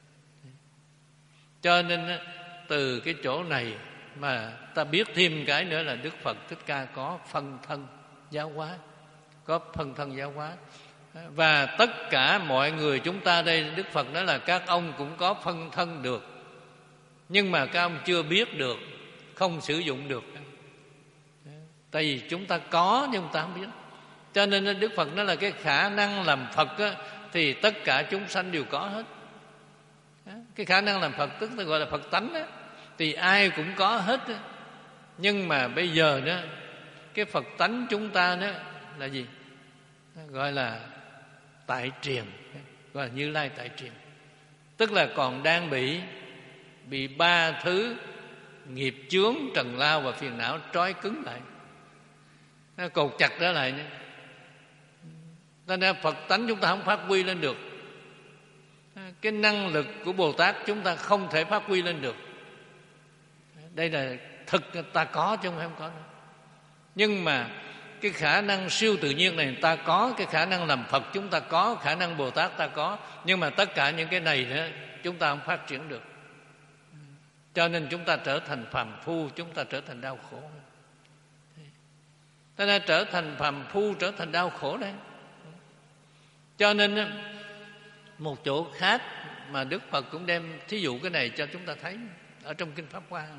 Cho nên từ cái chỗ này mà ta biết thêm cái nữa là Đức Phật Thích Ca có phân thân giáo hóa. Có phân thân giáo hóa. Và tất cả mọi người chúng ta đây, Đức Phật nói là các ông cũng có phân thân được, nhưng mà các ông chưa biết được, không sử dụng được. Tại vì chúng ta có nhưng ta không biết. Cho nên Đức Phật nói là cái khả năng làm Phật á, thì tất cả chúng sanh đều có hết. Cái khả năng làm Phật tức là gọi là Phật tánh á, thì ai cũng có hết á. Nhưng mà bây giờ đó, cái Phật tánh chúng ta đó là gì? Gọi là tại triền, gọi là Như Lai tại triền. Tức là còn đang bị bị ba thứ nghiệp chướng, trần lao và phiền não trói cứng lại, nó cột chặt trở lại nữa. Cho nên Phật tánh chúng ta không phát huy lên được. Cái năng lực của Bồ Tát chúng ta không thể phát huy lên được. Đây là thực ta có chứ không có nữa. Nhưng mà cái khả năng siêu tự nhiên này ta có, cái khả năng làm Phật chúng ta có, khả năng Bồ Tát ta có. Nhưng mà tất cả những cái này đó, chúng ta không phát triển được. Cho nên chúng ta trở thành phàm phu, chúng ta trở thành đau khổ. Ta đã trở thành phàm phu, trở thành đau khổ đấy. Cho nên một chỗ khác mà Đức Phật cũng đem thí dụ cái này cho chúng ta thấy ở trong Kinh Pháp Hoa.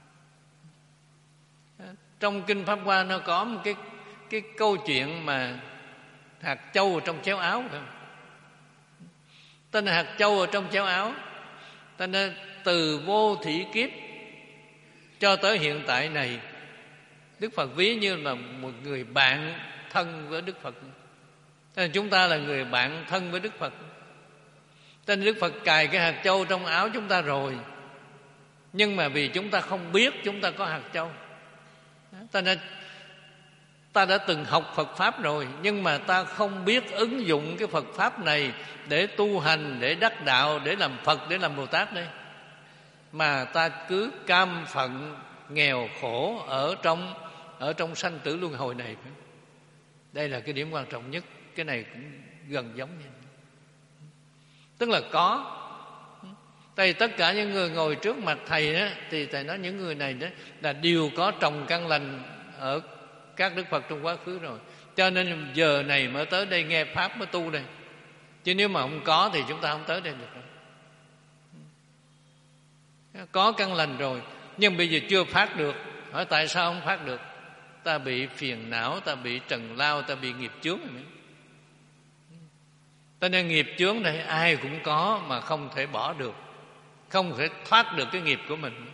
Trong Kinh Pháp Hoa nó có một cái cái câu chuyện mà hạt châu ở trong chéo áo, phải không? Tên là hạt châu ở trong chéo áo. Tên là từ vô thỉ kiếp cho tới hiện tại này, Đức Phật ví như là một người bạn thân với Đức Phật. Nên chúng ta là người bạn thân với Đức Phật. Tên Đức Phật cài cái hạt châu trong áo chúng ta rồi, Nhưng mà vì chúng ta không biết chúng ta có hạt châu, ta đã, ta đã từng học Phật Pháp rồi, nhưng mà ta không biết ứng dụng cái Phật Pháp này để tu hành, để đắc đạo, để làm Phật, để làm Bồ Tát đây. Mà ta cứ cam phận nghèo khổ ở trong ở trong sanh tử luân hồi này. Đây là cái điểm quan trọng nhất. Cái này cũng gần giống như tức là có. Tại tất cả những người ngồi trước mặt thầy đó, thì thầy nói những người này đó là đều có trồng căn lành ở các đức Phật trong quá khứ rồi, cho nên giờ này mới tới đây nghe Pháp mới tu đây. Chứ nếu mà không có thì chúng ta không tới đây được rồi. Có căn lành rồi nhưng bây giờ chưa phát được. Hỏi tại sao không phát được? Ta bị phiền não, ta bị trần lao, ta bị nghiệp chướng. Ta nên nghiệp chướng này ai cũng có mà không thể bỏ được, không thể thoát được cái nghiệp của mình.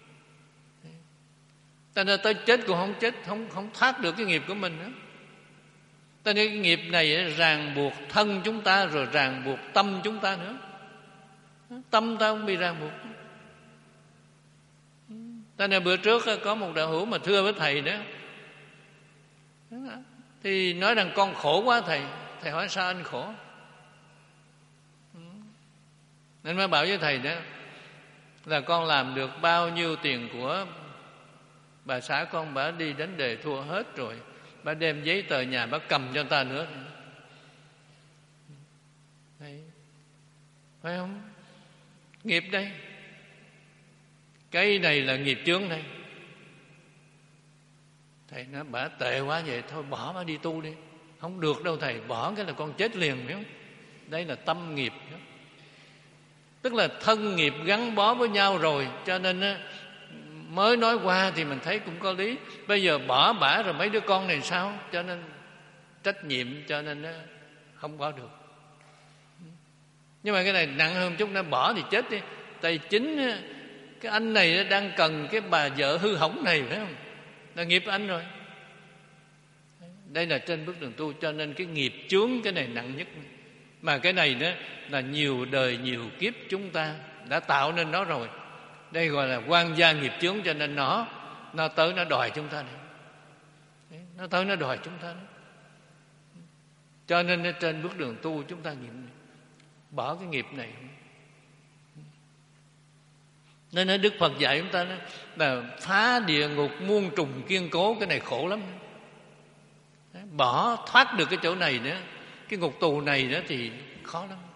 Ta nên tới chết cũng không chết, không không thoát được cái nghiệp của mình nữa. Ta nên cái nghiệp này ràng buộc thân chúng ta, rồi ràng buộc tâm chúng ta nữa. Tâm ta không bị ràng buộc. Ta nên bữa trước có một đạo hữu mà thưa với thầy đó, thì nói rằng con khổ quá thầy. Thầy hỏi sao anh khổ? Nên mới bảo với thầy đó là con làm được bao nhiêu tiền của bà xã con, bà đi đánh đề thua hết rồi, bà đem giấy tờ nhà bà cầm cho ta nữa. Đấy. Phải không? Nghiệp đây. Cái này là nghiệp chướng đây. Thầy nói bà tệ quá vậy, thôi bỏ bà đi tu đi. Không được đâu thầy, bỏ cái là con chết liền. Phải không? Đây là tâm nghiệp. Tức là thân nghiệp gắn bó với nhau rồi, cho nên mới nói qua thì mình thấy cũng có lý. Bây giờ bỏ bả rồi mấy đứa con này sao? Cho nên trách nhiệm, cho nên không bỏ được. Nhưng mà cái này nặng hơn chút nữa, bỏ thì chết đi. Tại chính cái anh này đang cần cái bà vợ hư hỏng này, phải không? Là nghiệp anh rồi. Đây là trên bước đường tu, cho nên cái nghiệp chướng cái này nặng nhất. Mà cái này đó là nhiều đời nhiều kiếp chúng ta đã tạo nên nó rồi. Đây gọi là quan gia nghiệp chướng, cho nên nó nó tới nó đòi chúng ta này. Nó tới nó đòi chúng ta đấy. Cho nên trên bước đường tu chúng ta nghiệm bỏ cái nghiệp này. Nên Đức Phật dạy chúng ta đó, là phá địa ngục muôn trùng kiên cố. Cái này khổ lắm. Bỏ thoát được cái chỗ này nữa, cái ngục tù này nữa thì khó lắm.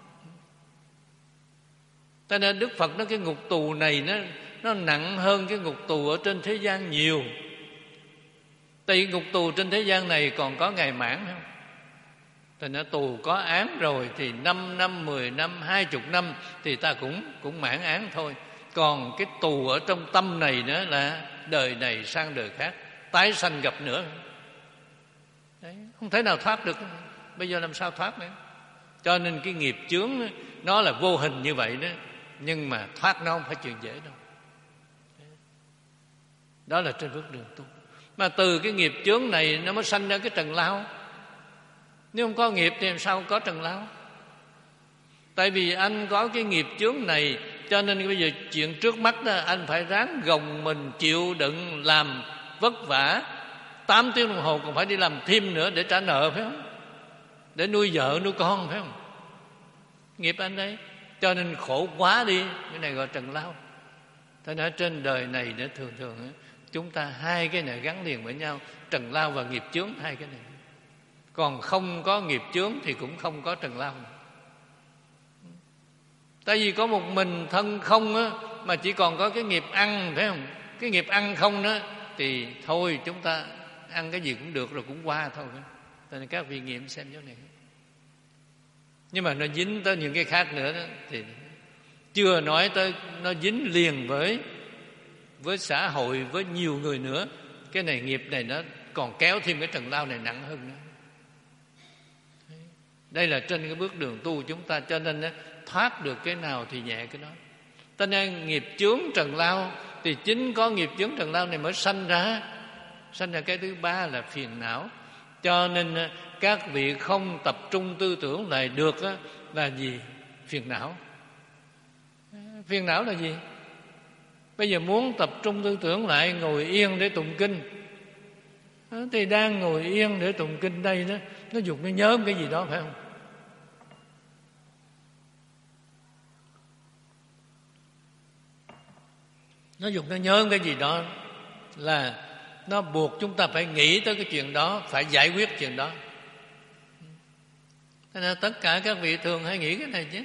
Cho nên Đức Phật nói cái ngục tù này nó, nó nặng hơn cái ngục tù ở trên thế gian nhiều. Tại vì ngục tù trên thế gian này còn có ngày mãn không? Thì nó tù có án rồi thì năm năm, mười năm, hai chục năm thì ta cũng cũng mãn án thôi. Còn cái tù ở trong tâm này nữa là đời này sang đời khác, tái sanh gặp nữa. Đấy, không thể nào thoát được. Bây giờ làm sao thoát nữa? Cho nên cái nghiệp chướng nó là vô hình như vậy đó, nhưng mà thoát nó không phải chuyện dễ đâu. Đó là trên bước đường tu. Mà từ cái nghiệp chướng này nó mới sanh ra cái trần lao. Nếu không có nghiệp thì làm sao có trần lao? Tại vì anh có cái nghiệp chướng này, cho nên bây giờ chuyện trước mắt đó anh phải ráng gồng mình chịu đựng làm vất vả tám tiếng đồng hồ, còn phải đi làm thêm nữa để trả nợ, phải không? Để nuôi vợ nuôi con, phải không? Nghiệp anh đấy. Cho nên khổ quá đi. Cái này gọi trần lao. Thế nên trên đời này để thường thường chúng ta hai cái này gắn liền với nhau, trần lao và nghiệp chướng, hai cái này. Còn không có nghiệp chướng thì cũng không có trần lao. Tại vì có một mình thân không á, mà chỉ còn có cái nghiệp ăn, phải không? Cái nghiệp ăn không đó thì thôi, chúng ta ăn cái gì cũng được rồi, cũng qua thôi. Cho nên các vị nghiệm xem chỗ này. Nhưng mà nó dính tới những cái khác nữa đó, thì chưa nói tới nó dính liền với với xã hội, với nhiều người nữa. Cái này nghiệp này nó còn kéo thêm cái trần lao này nặng hơn nữa. Đây là trên cái bước đường tu chúng ta. Cho nên thoát được cái nào thì nhẹ cái đó. Cho nên nghiệp chướng trần lao thì chính có nghiệp chướng trần lao này mới sanh ra. Sanh ra cái thứ ba là phiền não. Cho nên các vị không tập trung tư tưởng lại được là gì? Phiền não. Phiền não là gì? Bây giờ muốn tập trung tư tưởng lại, ngồi yên để tụng kinh, thì đang ngồi yên để tụng kinh đây đó, nó dục nó nhớ cái gì đó, phải không? Nó dục nó nhớ cái gì đó là nó buộc chúng ta phải nghĩ tới cái chuyện đó, phải giải quyết chuyện đó. Cho nên tất cả các vị thường hay nghĩ cái này chứ.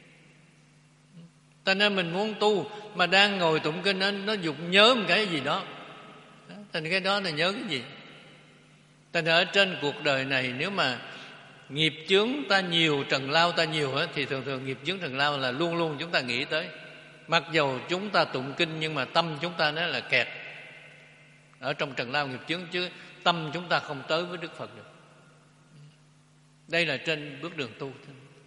Cho nên mình muốn tu mà đang ngồi tụng kinh nó, nó dục nhớ một cái gì đó. Thành cái đó là nhớ cái gì? Thành ở trên cuộc đời này, nếu mà nghiệp chướng ta nhiều, trần lao ta nhiều hết, thì thường thường nghiệp chướng trần lao là luôn luôn chúng ta nghĩ tới. Mặc dầu chúng ta tụng kinh nhưng mà tâm chúng ta nó là kẹt ở trong trần lao nghiệp chướng, chứ tâm chúng ta không tới với Đức Phật được. Đây là trên bước đường tu.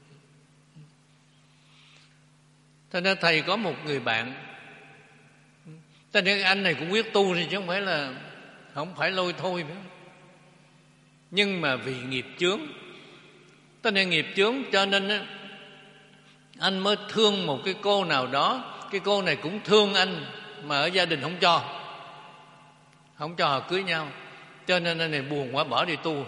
Thế nên thầy có một người bạn, cho nên anh này cũng quyết tu thì chứ không phải là không phải lôi thôi nữa. Nhưng mà vì nghiệp chướng, cho nên nghiệp chướng cho nên anh mới thương một cái cô nào đó. Cái cô này cũng thương anh, mà ở gia đình không cho, không cho họ cưới nhau. Cho nên anh này buồn quá bỏ đi tu.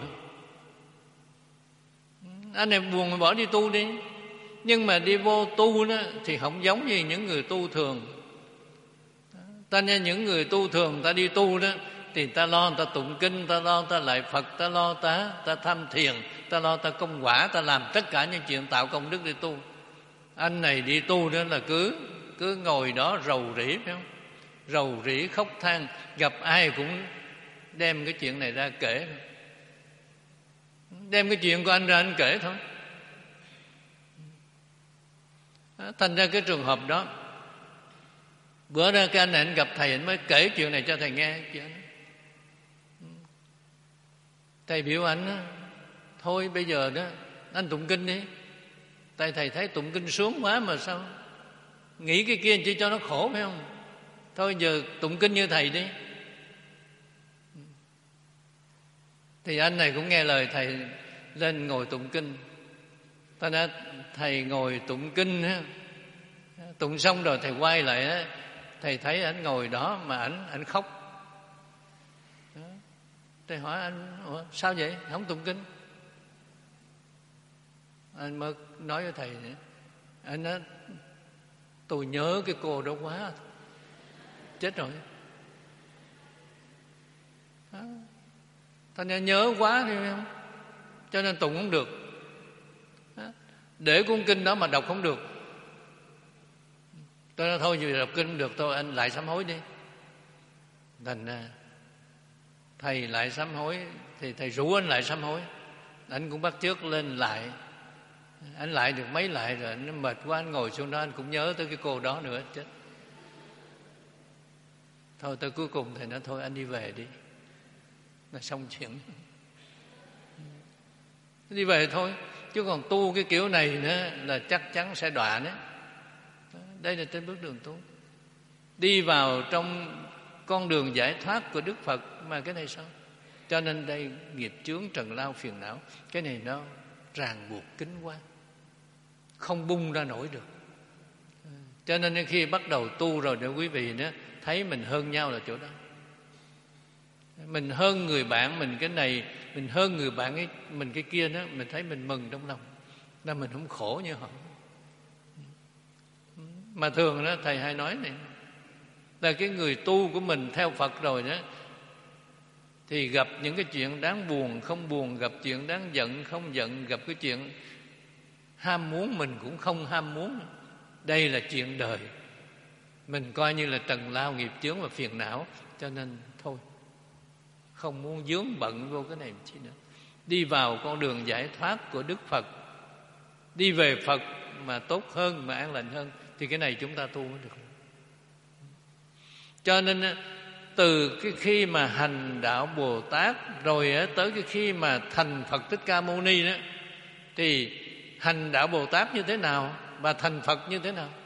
Anh này buồn bỏ đi tu đi. Nhưng mà đi vô tu đó thì không giống như những người tu thường. Ta nên những người tu thường ta đi tu đó thì ta lo ta tụng kinh, ta lo ta lại Phật, ta lo ta ta tham thiền, ta lo ta công quả, ta làm tất cả những chuyện tạo công đức để tu. Anh này đi tu đó là cứ cứ ngồi đó rầu rĩ, phải không? Rầu rĩ khóc than, gặp ai cũng đem cái chuyện này ra kể, đem cái chuyện của anh ra anh kể thôi. Thành ra cái trường hợp đó, bữa ra cái anh này anh gặp thầy, anh mới kể chuyện này cho thầy nghe. Thầy biểu anh đó, thôi bây giờ đó anh tụng kinh đi. Tại thầy thấy tụng kinh sướng quá mà sao nghĩ cái kia chỉ cho nó khổ, phải không? Thôi giờ tụng kinh như thầy đi. Thì anh này cũng nghe lời thầy, lên ngồi tụng kinh. Ta đã thầy ngồi tụng kinh á, tụng xong rồi thầy quay lại á, thầy thấy anh ngồi đó mà anh anh khóc. Thầy hỏi anh, ủa, sao vậy? Không tụng kinh? Anh mới nói với thầy nữa. Anh nói, tôi nhớ cái cô đó quá, chết rồi. Thành ra nhớ quá thì không, cho nên tụng không được. Để cuốn kinh đó mà đọc không được. Tôi nói thôi, vì đọc kinh không được, thôi anh lại sám hối đi. Thành ra thầy lại sám hối, thì thầy rủ anh lại sám hối. Anh cũng bắt chước lên lại. Anh lại được mấy lại rồi, anh mệt quá, anh ngồi xuống đó, anh cũng nhớ tới cái cô đó nữa, chết. Thôi tới cuối cùng thầy nói thôi anh đi về đi, là xong chuyện. Đi về thôi, chứ còn tu cái kiểu này nữa là chắc chắn sẽ đọa đấy. Đây là trên bước đường tu, đi vào trong con đường giải thoát của Đức Phật, mà cái này sao? Cho nên đây nghiệp chướng trần lao phiền não, cái này nó ràng buộc kín quá, không bung ra nổi được. Cho nên khi bắt đầu tu rồi để quý vị đó thấy mình hơn nhau là chỗ đó. Mình hơn người bạn mình cái này, mình hơn người bạn ấy, mình cái kia đó, mình thấy mình mừng trong lòng, là mình không khổ như họ. Mà thường đó thầy hay nói này, là cái người tu của mình theo Phật rồi đó, thì gặp những cái chuyện đáng buồn không buồn, gặp chuyện đáng giận không giận, gặp cái chuyện ham muốn mình cũng không ham muốn. Đây là chuyện đời, mình coi như là trần lao nghiệp chướng và phiền não. Cho nên thôi, không muốn vướng bận vô cái này chi nữa. Đi vào con đường giải thoát của Đức Phật, đi về Phật mà tốt hơn, mà an lành hơn, thì cái này chúng ta tu mới được. Cho nên từ cái khi mà hành đạo Bồ Tát rồi tới cái khi mà thành Phật Thích Ca Mâu Ni đó, thì hành đạo Bồ Tát như thế nào và thành Phật như thế nào?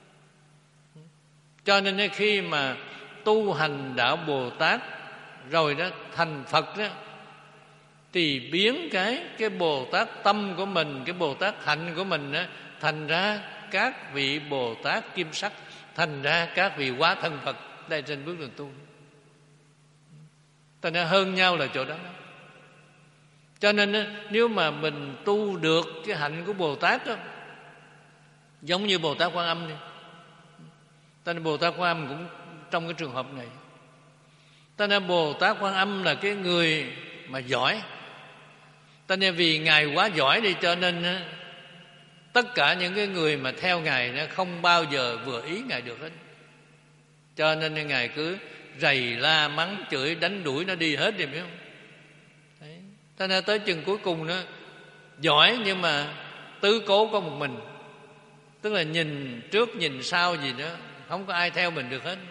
Cho nên khi mà tu hành đạo Bồ Tát rồi đó thành Phật đó, thì biến cái cái Bồ Tát tâm của mình, cái Bồ Tát hạnh của mình đó, thành ra các vị Bồ Tát kim sắc. Thành ra các vị quá thân Phật đây trên bước đường tu. Ta nên hơn nhau là chỗ đó. Cho nên nếu mà mình tu được cái hạnh của Bồ Tát đó, giống như Bồ Tát Quan Âm đi. Ta nên Bồ Tát Quan Âm cũng trong cái trường hợp này. Ta nên Bồ Tát Quan Âm là cái người mà giỏi. Ta nên vì Ngài quá giỏi đi, cho nên tất cả những cái người mà theo Ngài nó không bao giờ vừa ý Ngài được hết. Cho nên Ngài cứ rầy la mắng chửi đánh đuổi nó đi hết, thì biết không? Đấy. Ta nên tới chừng cuối cùng nó giỏi nhưng mà tứ cố có một mình, tức là nhìn trước nhìn sau gì đó không có ai theo mình được hết.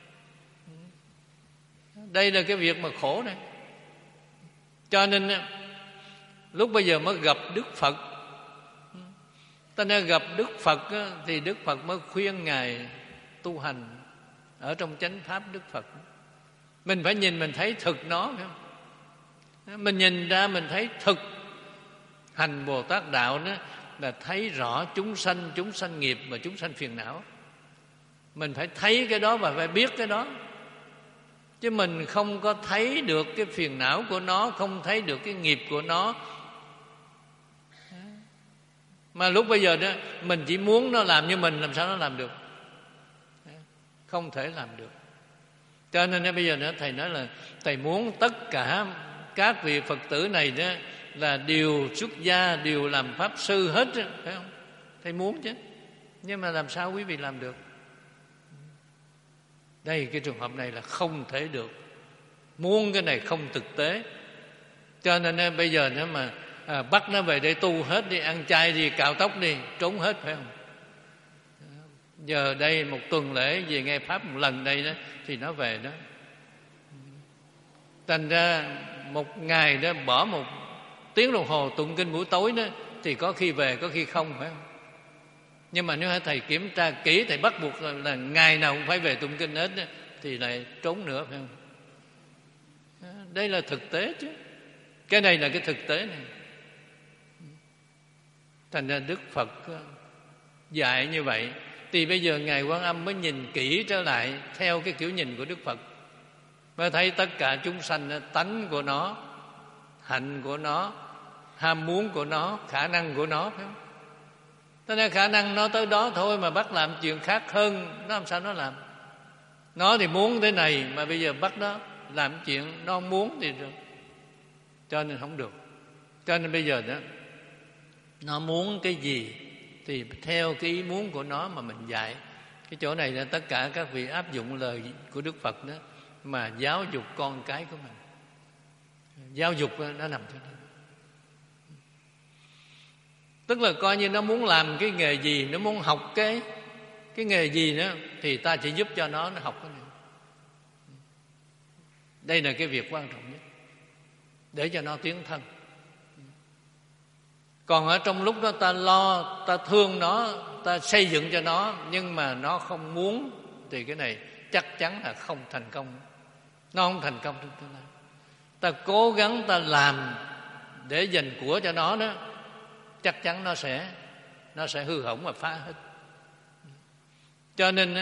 Đây là cái việc mà khổ này. Cho nên lúc bây giờ mới gặp Đức Phật. Ta nên gặp Đức Phật thì Đức Phật mới khuyên Ngài tu hành ở trong chánh pháp Đức Phật. Mình phải nhìn mình thấy thực nó, phải không? Mình nhìn ra mình thấy thực hành Bồ Tát đạo đó là thấy rõ chúng sanh, chúng sanh nghiệp và chúng sanh phiền não. Mình phải thấy cái đó và phải biết cái đó. Chứ mình không có thấy được cái phiền não của nó, không thấy được cái nghiệp của nó. Mà lúc bây giờ đó mình chỉ muốn nó làm như mình, làm sao nó làm được? Không thể làm được. Cho nên bây giờ đó, Thầy nói là Thầy muốn tất cả các vị Phật tử này đó là đều xuất gia, đều làm Pháp Sư hết, phải không? Thầy muốn chứ. Nhưng mà làm sao quý vị làm được? Đây, cái trường hợp này là không thể được. Muốn cái này không thực tế. Cho nên bây giờ nếu mà à, bắt nó về đây tu hết đi, ăn chay đi, cạo tóc đi, trốn hết, phải không? Giờ đây một tuần lễ về nghe Pháp một lần đây đó thì nó về đó. Thành ra một ngày đó bỏ một tiếng đồng hồ tụng kinh buổi tối đó thì có khi về, có khi không, phải không? Nhưng mà nếu Thầy kiểm tra kỹ, Thầy bắt buộc là ngày nào cũng phải về tụng kinh hết đó, thì lại trốn nữa, phải không? Đây là thực tế chứ. Cái này là cái thực tế này. Thành ra Đức Phật dạy như vậy. Thì bây giờ Ngài Quan Âm mới nhìn kỹ trở lại theo cái kiểu nhìn của Đức Phật, mới thấy tất cả chúng sanh tánh của nó, hạnh của nó, ham muốn của nó, khả năng của nó, phải không? Thế nên khả năng nó tới đó thôi, mà bắt làm chuyện khác hơn nó làm sao nó làm? Nó thì muốn thế này mà bây giờ bắt nó làm chuyện nó không muốn thì được. Cho nên không được. Cho nên bây giờ đó nó muốn cái gì thì theo cái ý muốn của nó mà mình dạy. Cái chỗ này là tất cả các vị áp dụng lời của Đức Phật đó mà giáo dục con cái của mình. Giáo dục nó nằm chỗ đó. Tức là coi như nó muốn làm cái nghề gì, nó muốn học cái cái nghề gì nữa thì ta chỉ giúp cho nó nó học cái này. Đây là cái việc quan trọng nhất để cho nó tiến thân. Còn ở trong lúc đó ta lo, ta thương nó, ta xây dựng cho nó, nhưng mà nó không muốn thì cái này chắc chắn là không thành công. Nó không thành công trong tương lai. Ta cố gắng ta làm để dành của cho nó đó, chắc chắn nó sẽ nó sẽ hư hỏng và phá hết. Cho nên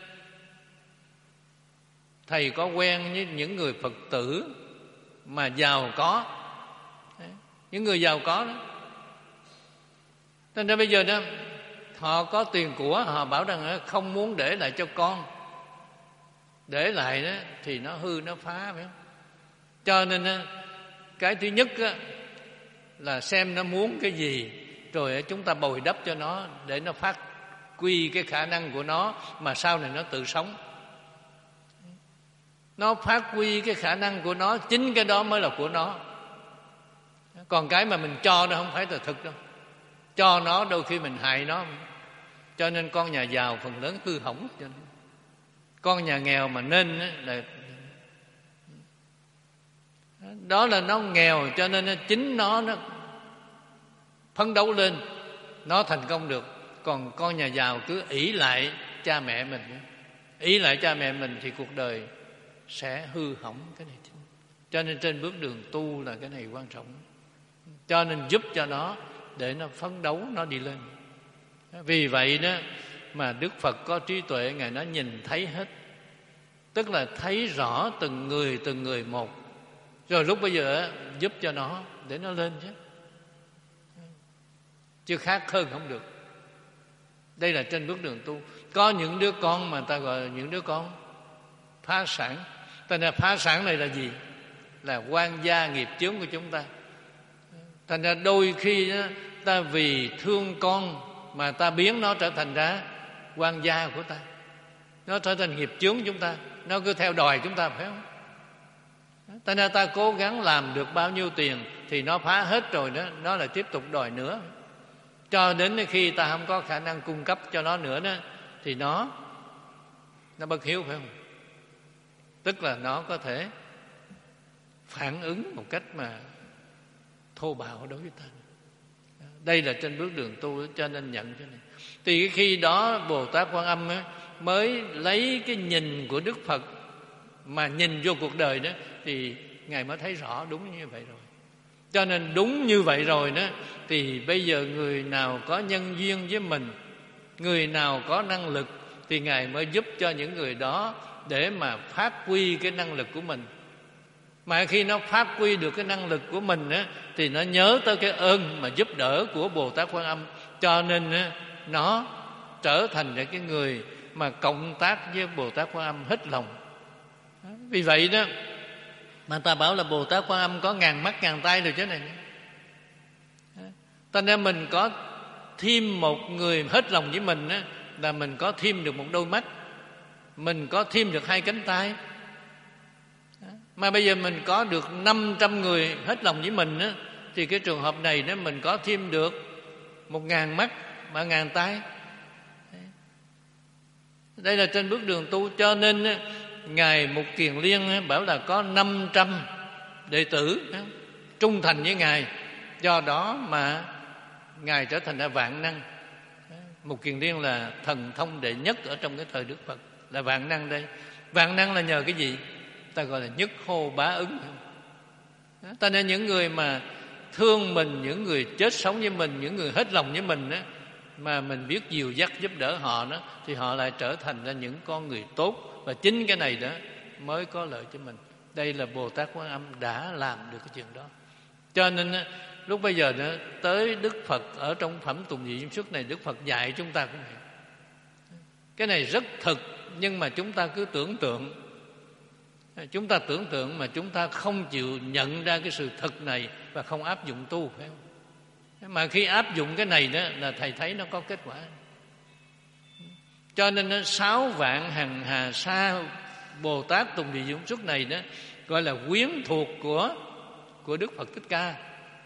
Thầy có quen với những người Phật tử mà giàu có, những người giàu có đó. Nên ra bây giờ đó họ có tiền của, họ bảo rằng không muốn để lại cho con, để lại đó thì nó hư nó phá, phải không? Cho nên cái thứ nhất đó, là xem nó muốn cái gì, rồi chúng ta bồi đắp cho nó để nó phát quy cái khả năng của nó, mà sau này nó tự sống. Nó phát huy cái khả năng của nó, chính cái đó mới là của nó. Còn cái mà mình cho nó không phải là thực đâu. Cho nó đôi khi mình hại nó. Cho nên con nhà giàu phần lớn hư hỏng. Cho nên con nhà nghèo mà nên là đó là nó nghèo, cho nên chính nó nó phấn đấu lên, nó thành công được. Còn con nhà giàu cứ ỷ lại cha mẹ mình, ỷ lại cha mẹ mình thì cuộc đời sẽ hư hỏng. Cái này cho nên trên bước đường tu là cái này quan trọng. Cho nên giúp cho nó để nó phấn đấu, nó đi lên. Vì vậy đó mà Đức Phật có trí tuệ, Ngài nói nhìn thấy hết, tức là thấy rõ từng người từng người một, rồi lúc bây giờ giúp cho nó để nó lên chứ chứ khác hơn không được. Đây là trên bước đường tu. Có những đứa con mà ta gọi là những đứa con phá sản. Thành ra phá sản này là gì? Là oan gia nghiệp chướng của chúng ta. Thành ra đôi khi đó, ta vì thương con mà ta biến nó trở thành ra oan gia của ta, nó trở thành nghiệp chướng chúng ta, nó cứ theo đòi chúng ta, phải không? Thành ra ta cố gắng làm được bao nhiêu tiền thì nó phá hết rồi đó, nó lại tiếp tục đòi nữa, cho đến khi ta không có khả năng cung cấp cho nó nữa đó, thì nó nó bất hiếu, phải không? Tức là nó có thể phản ứng một cách mà thô bạo đối với ta. Đây là trên bước đường tu, cho nên nhận cái này. Thì khi đó Bồ Tát Quan Âm mới lấy cái nhìn của Đức Phật mà nhìn vô cuộc đời đó, thì Ngài mới thấy rõ đúng như vậy rồi. Cho nên đúng như vậy rồi đó, thì bây giờ người nào có nhân duyên với mình, người nào có năng lực, thì Ngài mới giúp cho những người đó để mà phát huy cái năng lực của mình. Mà khi nó phát huy được cái năng lực của mình á, thì nó nhớ tới cái ơn mà giúp đỡ của Bồ Tát Quan Âm, cho nên á, nó trở thành cái người mà cộng tác với Bồ Tát Quan Âm hết lòng. Vì vậy đó mà ta bảo là Bồ Tát Quan Âm có ngàn mắt ngàn tay rồi chứ này. Ta nên mình có thêm một người hết lòng với mình á, là mình có thêm được một đôi mắt, mình có thêm được hai cánh tay. Mà bây giờ mình có được năm trăm người hết lòng với mình á, thì cái trường hợp này đó mình có thêm được một ngàn mắt và ngàn tay. Đây là trên bước đường tu. Cho nên á, Ngài Mục Kiền Liên á, bảo là có năm trăm đệ tử á, trung thành với Ngài, do đó mà Ngài trở thành ra vạn năng. Mục Kiền Liên là thần thông đệ nhất ở trong cái thời Đức Phật, là vạn năng đây. Vạn năng là nhờ cái gì? Ta gọi là nhất hô bá ứng. Ta nên những người mà thương mình, những người chết sống với mình, những người hết lòng với mình đó, mà mình biết dìu dắt giúp đỡ họ đó, thì họ lại trở thành ra những con người tốt. Và chính cái này đó mới có lợi cho mình. Đây là Bồ Tát Quan Âm đã làm được cái chuyện đó. Cho nên lúc bây giờ đó, tới Đức Phật ở trong phẩm Tùng Dị Diêm Xuất này, Đức Phật dạy chúng ta cũng vậy. Cái này rất thực, nhưng mà chúng ta cứ tưởng tượng, chúng ta tưởng tượng mà chúng ta không chịu nhận ra cái sự thật này và không áp dụng tu, phải không? Mà khi áp dụng cái này đó là thầy thấy nó có kết quả. Cho nên nó sáu vạn hằng hà sa Bồ Tát Tùng Địa Dũng Xuất này đó gọi là quyến thuộc của của Đức Phật Thích Ca.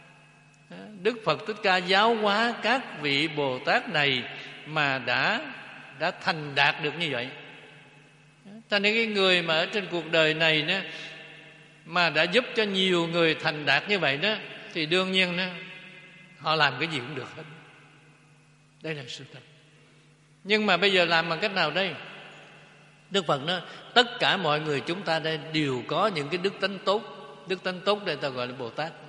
Đức Phật Thích Ca giáo hóa các vị Bồ Tát này mà đã đã thành đạt được như vậy. Cho nên cái người mà ở trên cuộc đời này đó, mà đã giúp cho nhiều người thành đạt như vậy đó, thì đương nhiên đó, họ làm cái gì cũng được hết. Đây là sự thật. Nhưng mà bây giờ làm bằng cách nào đây? Đức Phật nói tất cả mọi người chúng ta đây đều có những cái đức tánh tốt. Đức tánh tốt đây ta gọi là Bồ Tát.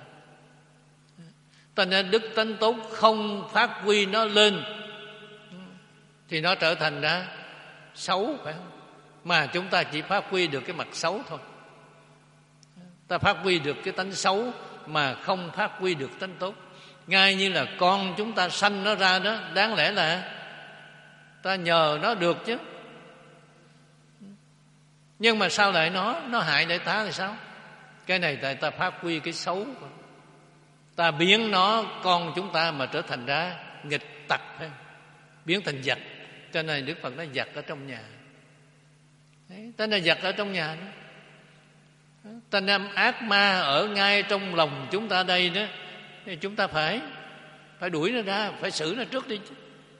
Cho nên đức tánh tốt không phát huy nó lên thì nó trở thành ra xấu, phải không? Mà chúng ta chỉ phát huy được cái mặt xấu thôi. Ta phát huy được cái tánh xấu mà không phát huy được tánh tốt. Ngay như là con chúng ta sanh nó ra đó, đáng lẽ là ta nhờ nó được chứ. Nhưng mà sao lại nó Nó hại lại ta thì sao? Cái này tại ta phát huy cái xấu, ta biến nó, con chúng ta mà trở thành ra nghịch tặc, biến thành giặc. Cho nên Đức Phật nói giặc ở trong nhà. Ta là giặc ở trong nhà đó. Ta nam ác ma ở ngay trong lòng chúng ta đây đó, thì chúng ta phải phải đuổi nó ra, phải xử nó trước đi chứ.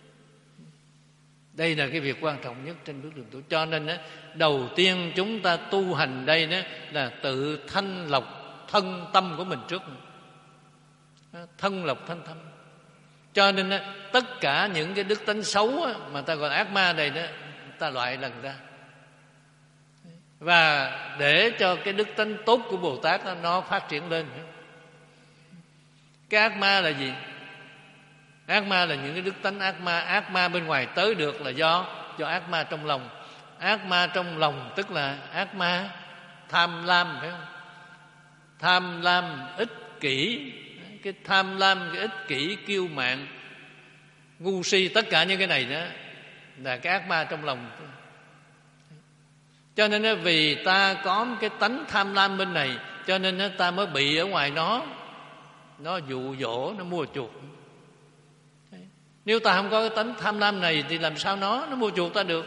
Đây là cái việc quan trọng nhất trên bước đường tu. Cho nên đó, đầu tiên chúng ta tu hành đây đó là tự thanh lọc thân tâm của mình trước. Thân lọc thân tâm. Cho nên đó, tất cả những cái đức tánh xấu đó, mà ta gọi ác ma này đó, ta loại lần ra. Và để cho cái đức tánh tốt của Bồ Tát đó, nó phát triển lên. Cái ác ma là gì? Ác ma là những cái đức tánh ác ma. Ác ma bên ngoài tới được là do do ác ma trong lòng. Ác ma trong lòng tức là ác ma tham lam, phải không? Tham lam, ích kỷ. Cái tham lam, cái ích kỷ, kiêu mạn, ngu si, tất cả những cái này đó là cái ác ma trong lòng. Cho nên vì ta có cái tánh tham lam bên này, cho nên ta mới bị ở ngoài nó nó dụ dỗ, nó mua chuộc. Nếu ta không có cái tánh tham lam này thì làm sao nó nó mua chuộc ta được?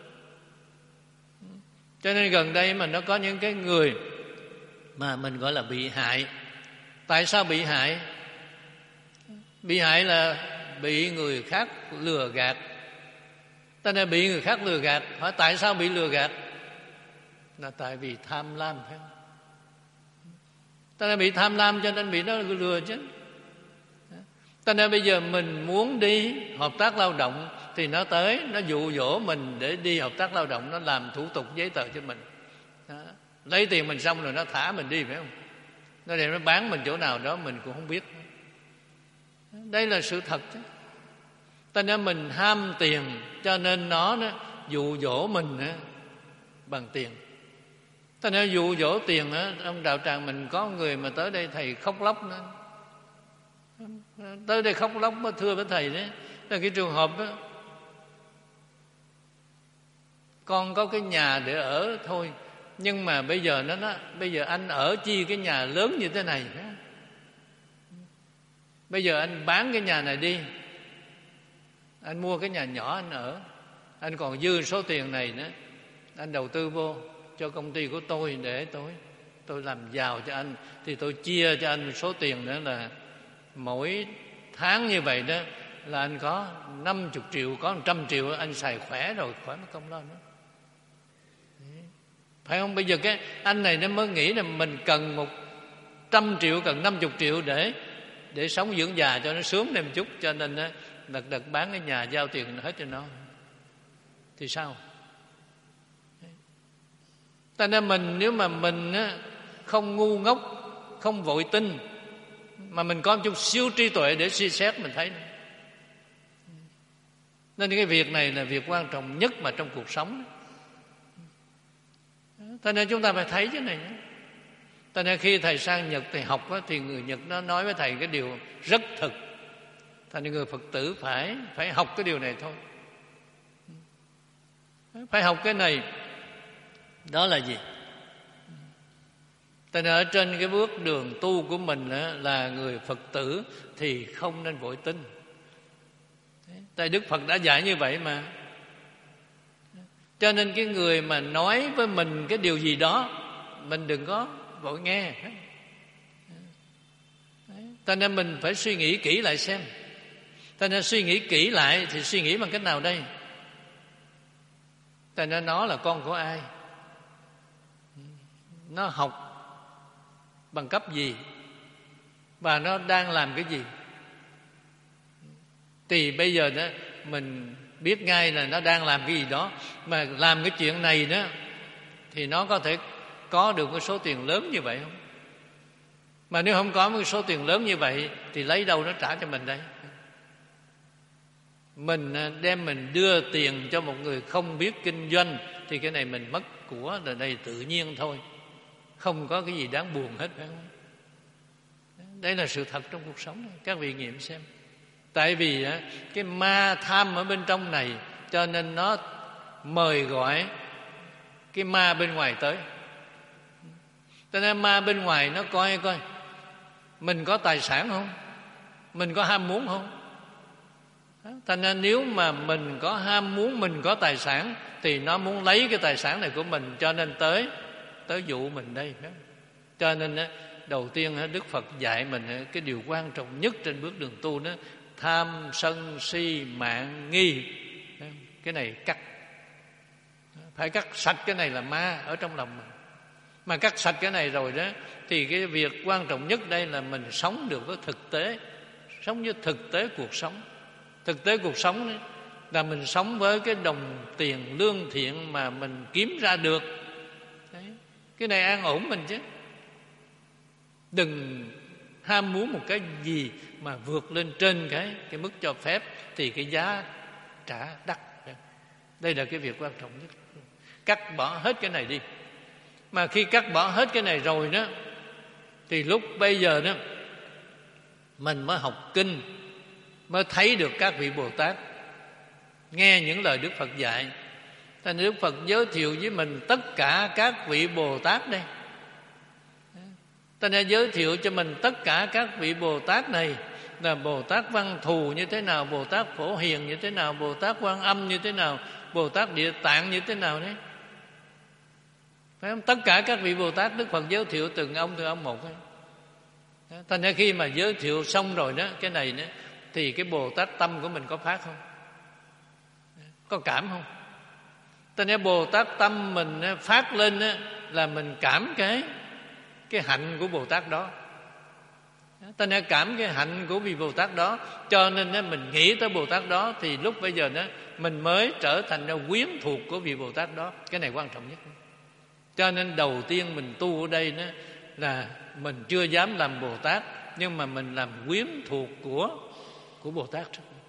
Cho nên gần đây mà nó có những cái người mà mình gọi là bị hại. Tại sao bị hại? Bị hại là bị người khác lừa gạt. Ta nên bị người khác lừa gạt. Hỏi tại sao bị lừa gạt? Là tại vì tham lam, phải không? Ta nên bị tham lam cho nên bị nó lừa chứ. Ta nên bây giờ mình muốn đi hợp tác lao động thì nó tới, nó dụ dỗ mình để đi hợp tác lao động, nó làm thủ tục giấy tờ cho mình. Đó. Lấy tiền mình xong rồi nó thả mình đi, phải không? Nó đem nó bán mình chỗ nào đó mình cũng không biết. Đây là sự thật chứ. Ta nên mình ham tiền cho nên nó, nó dụ dỗ mình á, bằng tiền. Ta nên dụ dỗ tiền á, trong đạo tràng mình có người mà tới đây thầy khóc lóc nữa. Tới đây khóc lóc mới thưa với thầy đấy. Là cái trường hợp đó, con có cái nhà để ở thôi, nhưng mà bây giờ nó nói bây giờ anh ở chi cái nhà lớn như thế này, bây giờ anh bán cái nhà này đi, anh mua cái nhà nhỏ anh ở, anh còn dư số tiền này nữa, anh đầu tư vô cho công ty của tôi để tôi tôi làm giàu cho anh, thì tôi chia cho anh một số tiền nữa là mỗi tháng như vậy đó là anh có năm mươi triệu, có một trăm triệu anh xài khỏe rồi, khỏi mất công lo nữa. Phải không? Bây giờ cái anh này nó mới nghĩ là mình cần một trăm triệu, cần năm mươi triệu để để sống dưỡng già cho nó sướng thêm chút, cho nên đó, đợt đợt bán cái nhà giao tiền hết cho nó. Thì sao? Ta nên mình nếu mà mình á, không ngu ngốc, không vội tin, mà mình có một chút siêu trí tuệ để suy xét, mình thấy. Nên cái việc này là việc quan trọng nhất mà trong cuộc sống. Cho nên chúng ta phải thấy cái này. Cho nên khi thầy sang Nhật thầy học đó, thì người Nhật nó nói với thầy cái điều rất thực. Cho nên người Phật tử phải phải học cái điều này thôi. Phải học cái này. Đó là gì? Cho nên ở trên cái bước đường tu của mình đó, là người Phật tử thì không nên vội tin. Tại Đức Phật đã dạy như vậy mà. Cho nên cái người mà nói với mình cái điều gì đó, mình đừng có vội nghe. Cho nên mình phải suy nghĩ kỹ lại xem. Cho nên suy nghĩ kỹ lại thì suy nghĩ bằng cách nào đây? Cho nên nó là con của ai? Nó học bằng cấp gì? Và nó đang làm cái gì? Thì bây giờ đó mình biết ngay là nó đang làm cái gì đó. Mà làm cái chuyện này đó thì nó có thể có được cái số tiền lớn như vậy không? Mà nếu không có một số tiền lớn như vậy thì lấy đâu nó trả cho mình đây? Mình đem mình đưa tiền cho một người không biết kinh doanh thì cái này mình mất của là đây tự nhiên thôi, không có cái gì đáng buồn hết, phải không? Đây là sự thật trong cuộc sống. Các vị nghiệm xem. Tại vì cái ma tham ở bên trong này, cho nên nó mời gọi cái ma bên ngoài tới. Cho nên ma bên ngoài nó coi coi mình có tài sản không, mình có ham muốn không. Cho nên nếu mà mình có ham muốn, mình có tài sản, thì nó muốn lấy cái tài sản này của mình, cho nên tới tới dụ mình đây. Cho nên đầu tiên Đức Phật dạy mình cái điều quan trọng nhất trên bước đường tu đó, tham sân si mạn nghi. Cái này cắt, phải cắt sạch cái này là ma ở trong lòng mình. Mà cắt sạch cái này rồi đó thì cái việc quan trọng nhất đây là mình sống được với thực tế, sống với thực tế cuộc sống. Thực tế cuộc sống đấy là mình sống với cái đồng tiền lương thiện mà mình kiếm ra được. Đấy. Cái này an ổn mình chứ. Đừng ham muốn một cái gì mà vượt lên trên cái cái mức cho phép thì cái giá trả đắt. Đây là cái việc quan trọng nhất. Cắt bỏ hết cái này đi. Mà khi cắt bỏ hết cái này rồi đó, thì lúc bây giờ đó mình mới học kinh, mới thấy được các vị Bồ Tát, nghe những lời Đức Phật dạy. Thành Đức Phật giới thiệu với mình tất cả các vị Bồ Tát đây. Ta đã giới thiệu cho mình tất cả các vị Bồ Tát này là Bồ Tát Văn Thù như thế nào, Bồ Tát Phổ Hiền như thế nào, Bồ Tát Quan Âm như thế nào, Bồ Tát Địa Tạng như thế nào đấy. Phải không? Tất cả các vị Bồ Tát Đức Phật giới thiệu từng ông từng ông một ấy. Thành ra khi mà giới thiệu xong rồi đó, cái này đó, thì cái Bồ Tát tâm của mình có phát không? Có cảm không? Thành ra Bồ Tát tâm mình phát lên đó, là mình cảm cái cái hạnh của Bồ Tát đó. Ta nên cảm cái hạnh của vị Bồ Tát đó, cho nên đó, mình nghĩ tới Bồ Tát đó, thì lúc bây giờ đó mình mới trở thành ra quyến thuộc của vị Bồ Tát đó. Cái này quan trọng nhất. Cho nên đầu tiên mình tu ở đây đó là mình chưa dám làm Bồ Tát, nhưng mà mình làm quyến thuộc của của Bồ Tát.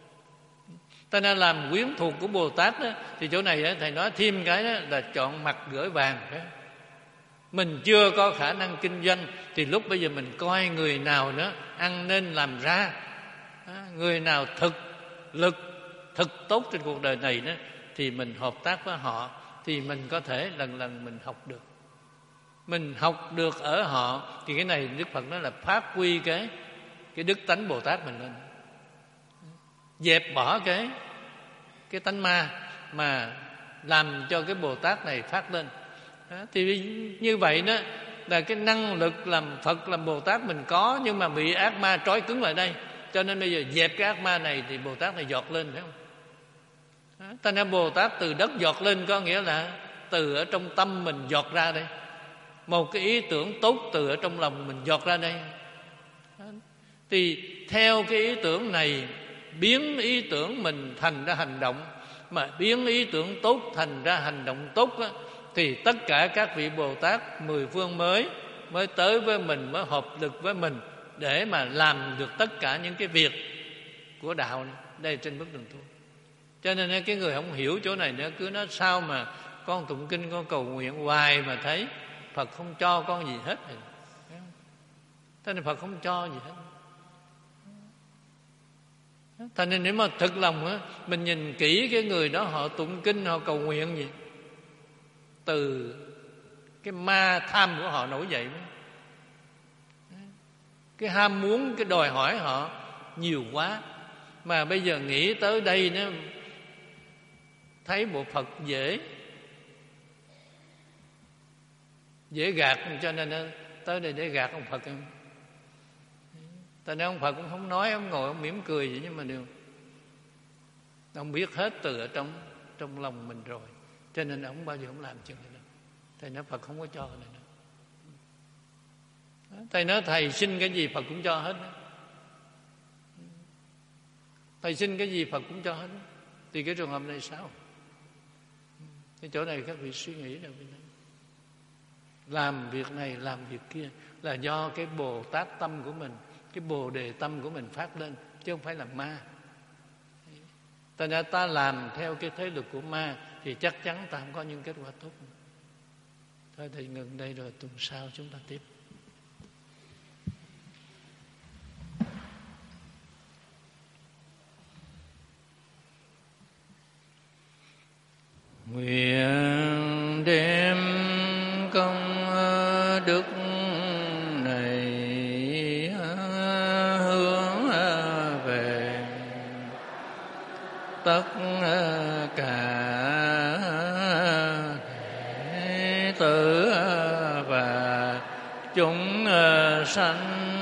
Ta nên làm quyến thuộc của Bồ Tát đó, thì chỗ này đó, thầy nói thêm cái đó là chọn mặt gửi vàng. Mình chưa có khả năng kinh doanh, thì lúc bây giờ mình coi người nào đó ăn nên làm ra, người nào thực lực thực tốt trên cuộc đời này đó, thì mình hợp tác với họ, thì mình có thể lần lần mình học được. Mình học được ở họ, thì cái này Đức Phật nói là phát huy cái cái đức tánh Bồ Tát mình lên, dẹp bỏ cái cái tánh ma mà làm cho cái Bồ Tát này phát lên. Thì như vậy đó là cái năng lực làm Phật, làm Bồ Tát mình có, nhưng mà bị ác ma trói cứng lại đây. Cho nên bây giờ dẹp cái ác ma này thì Bồ Tát này giọt lên, phải không? Thành ra Bồ Tát từ đất giọt lên có nghĩa là từ ở trong tâm mình giọt ra đây. Một cái ý tưởng tốt từ ở trong lòng mình giọt ra đây. Thì theo cái ý tưởng này, biến ý tưởng mình thành ra hành động, mà biến ý tưởng tốt thành ra hành động tốt á, thì tất cả các vị Bồ Tát mười phương mới mới tới với mình, mới hợp lực với mình để mà làm được tất cả những cái việc của đạo này, đây trên bước đường tu. Cho nên cái người không hiểu chỗ này nữa cứ nói sao mà con tụng kinh, con cầu nguyện hoài mà thấy Phật không cho con gì hết. Thế nên Phật không cho gì hết. Thành nên nếu mà thực lòng á, mình nhìn kỹ cái người đó, họ tụng kinh, họ cầu nguyện gì, từ cái ma tham của họ nổi dậy. Cái ham muốn, cái đòi hỏi họ nhiều quá. Mà bây giờ nghĩ tới đây nó thấy bộ Phật dễ dễ gạt, cho nên nó tới đây để gạt ông Phật. Tại nên ông Phật cũng không nói, ông ngồi ông mỉm cười vậy, nhưng mà điều ông biết hết từ ở trong trong lòng mình rồi, cho nên ông bao giờ không làm chuyện này đâu. Thầy nói Phật không có cho này đâu. Thầy nói thầy xin cái gì Phật cũng cho hết. Thầy xin cái gì Phật cũng cho hết. Thì cái trường hợp này sao? Cái chỗ này các vị suy nghĩ là làm việc này làm việc kia là do cái Bồ Tát tâm của mình, cái Bồ Đề tâm của mình phát lên, chứ không phải là ma. Tại nên ta làm theo cái thế lực của ma thì chắc chắn ta không có những kết quả tốt. Thôi thì ngừng đây rồi tuần sau chúng ta tiếp. Nguyện đem công đức này hướng về tất cả đệ tử và chúng sanh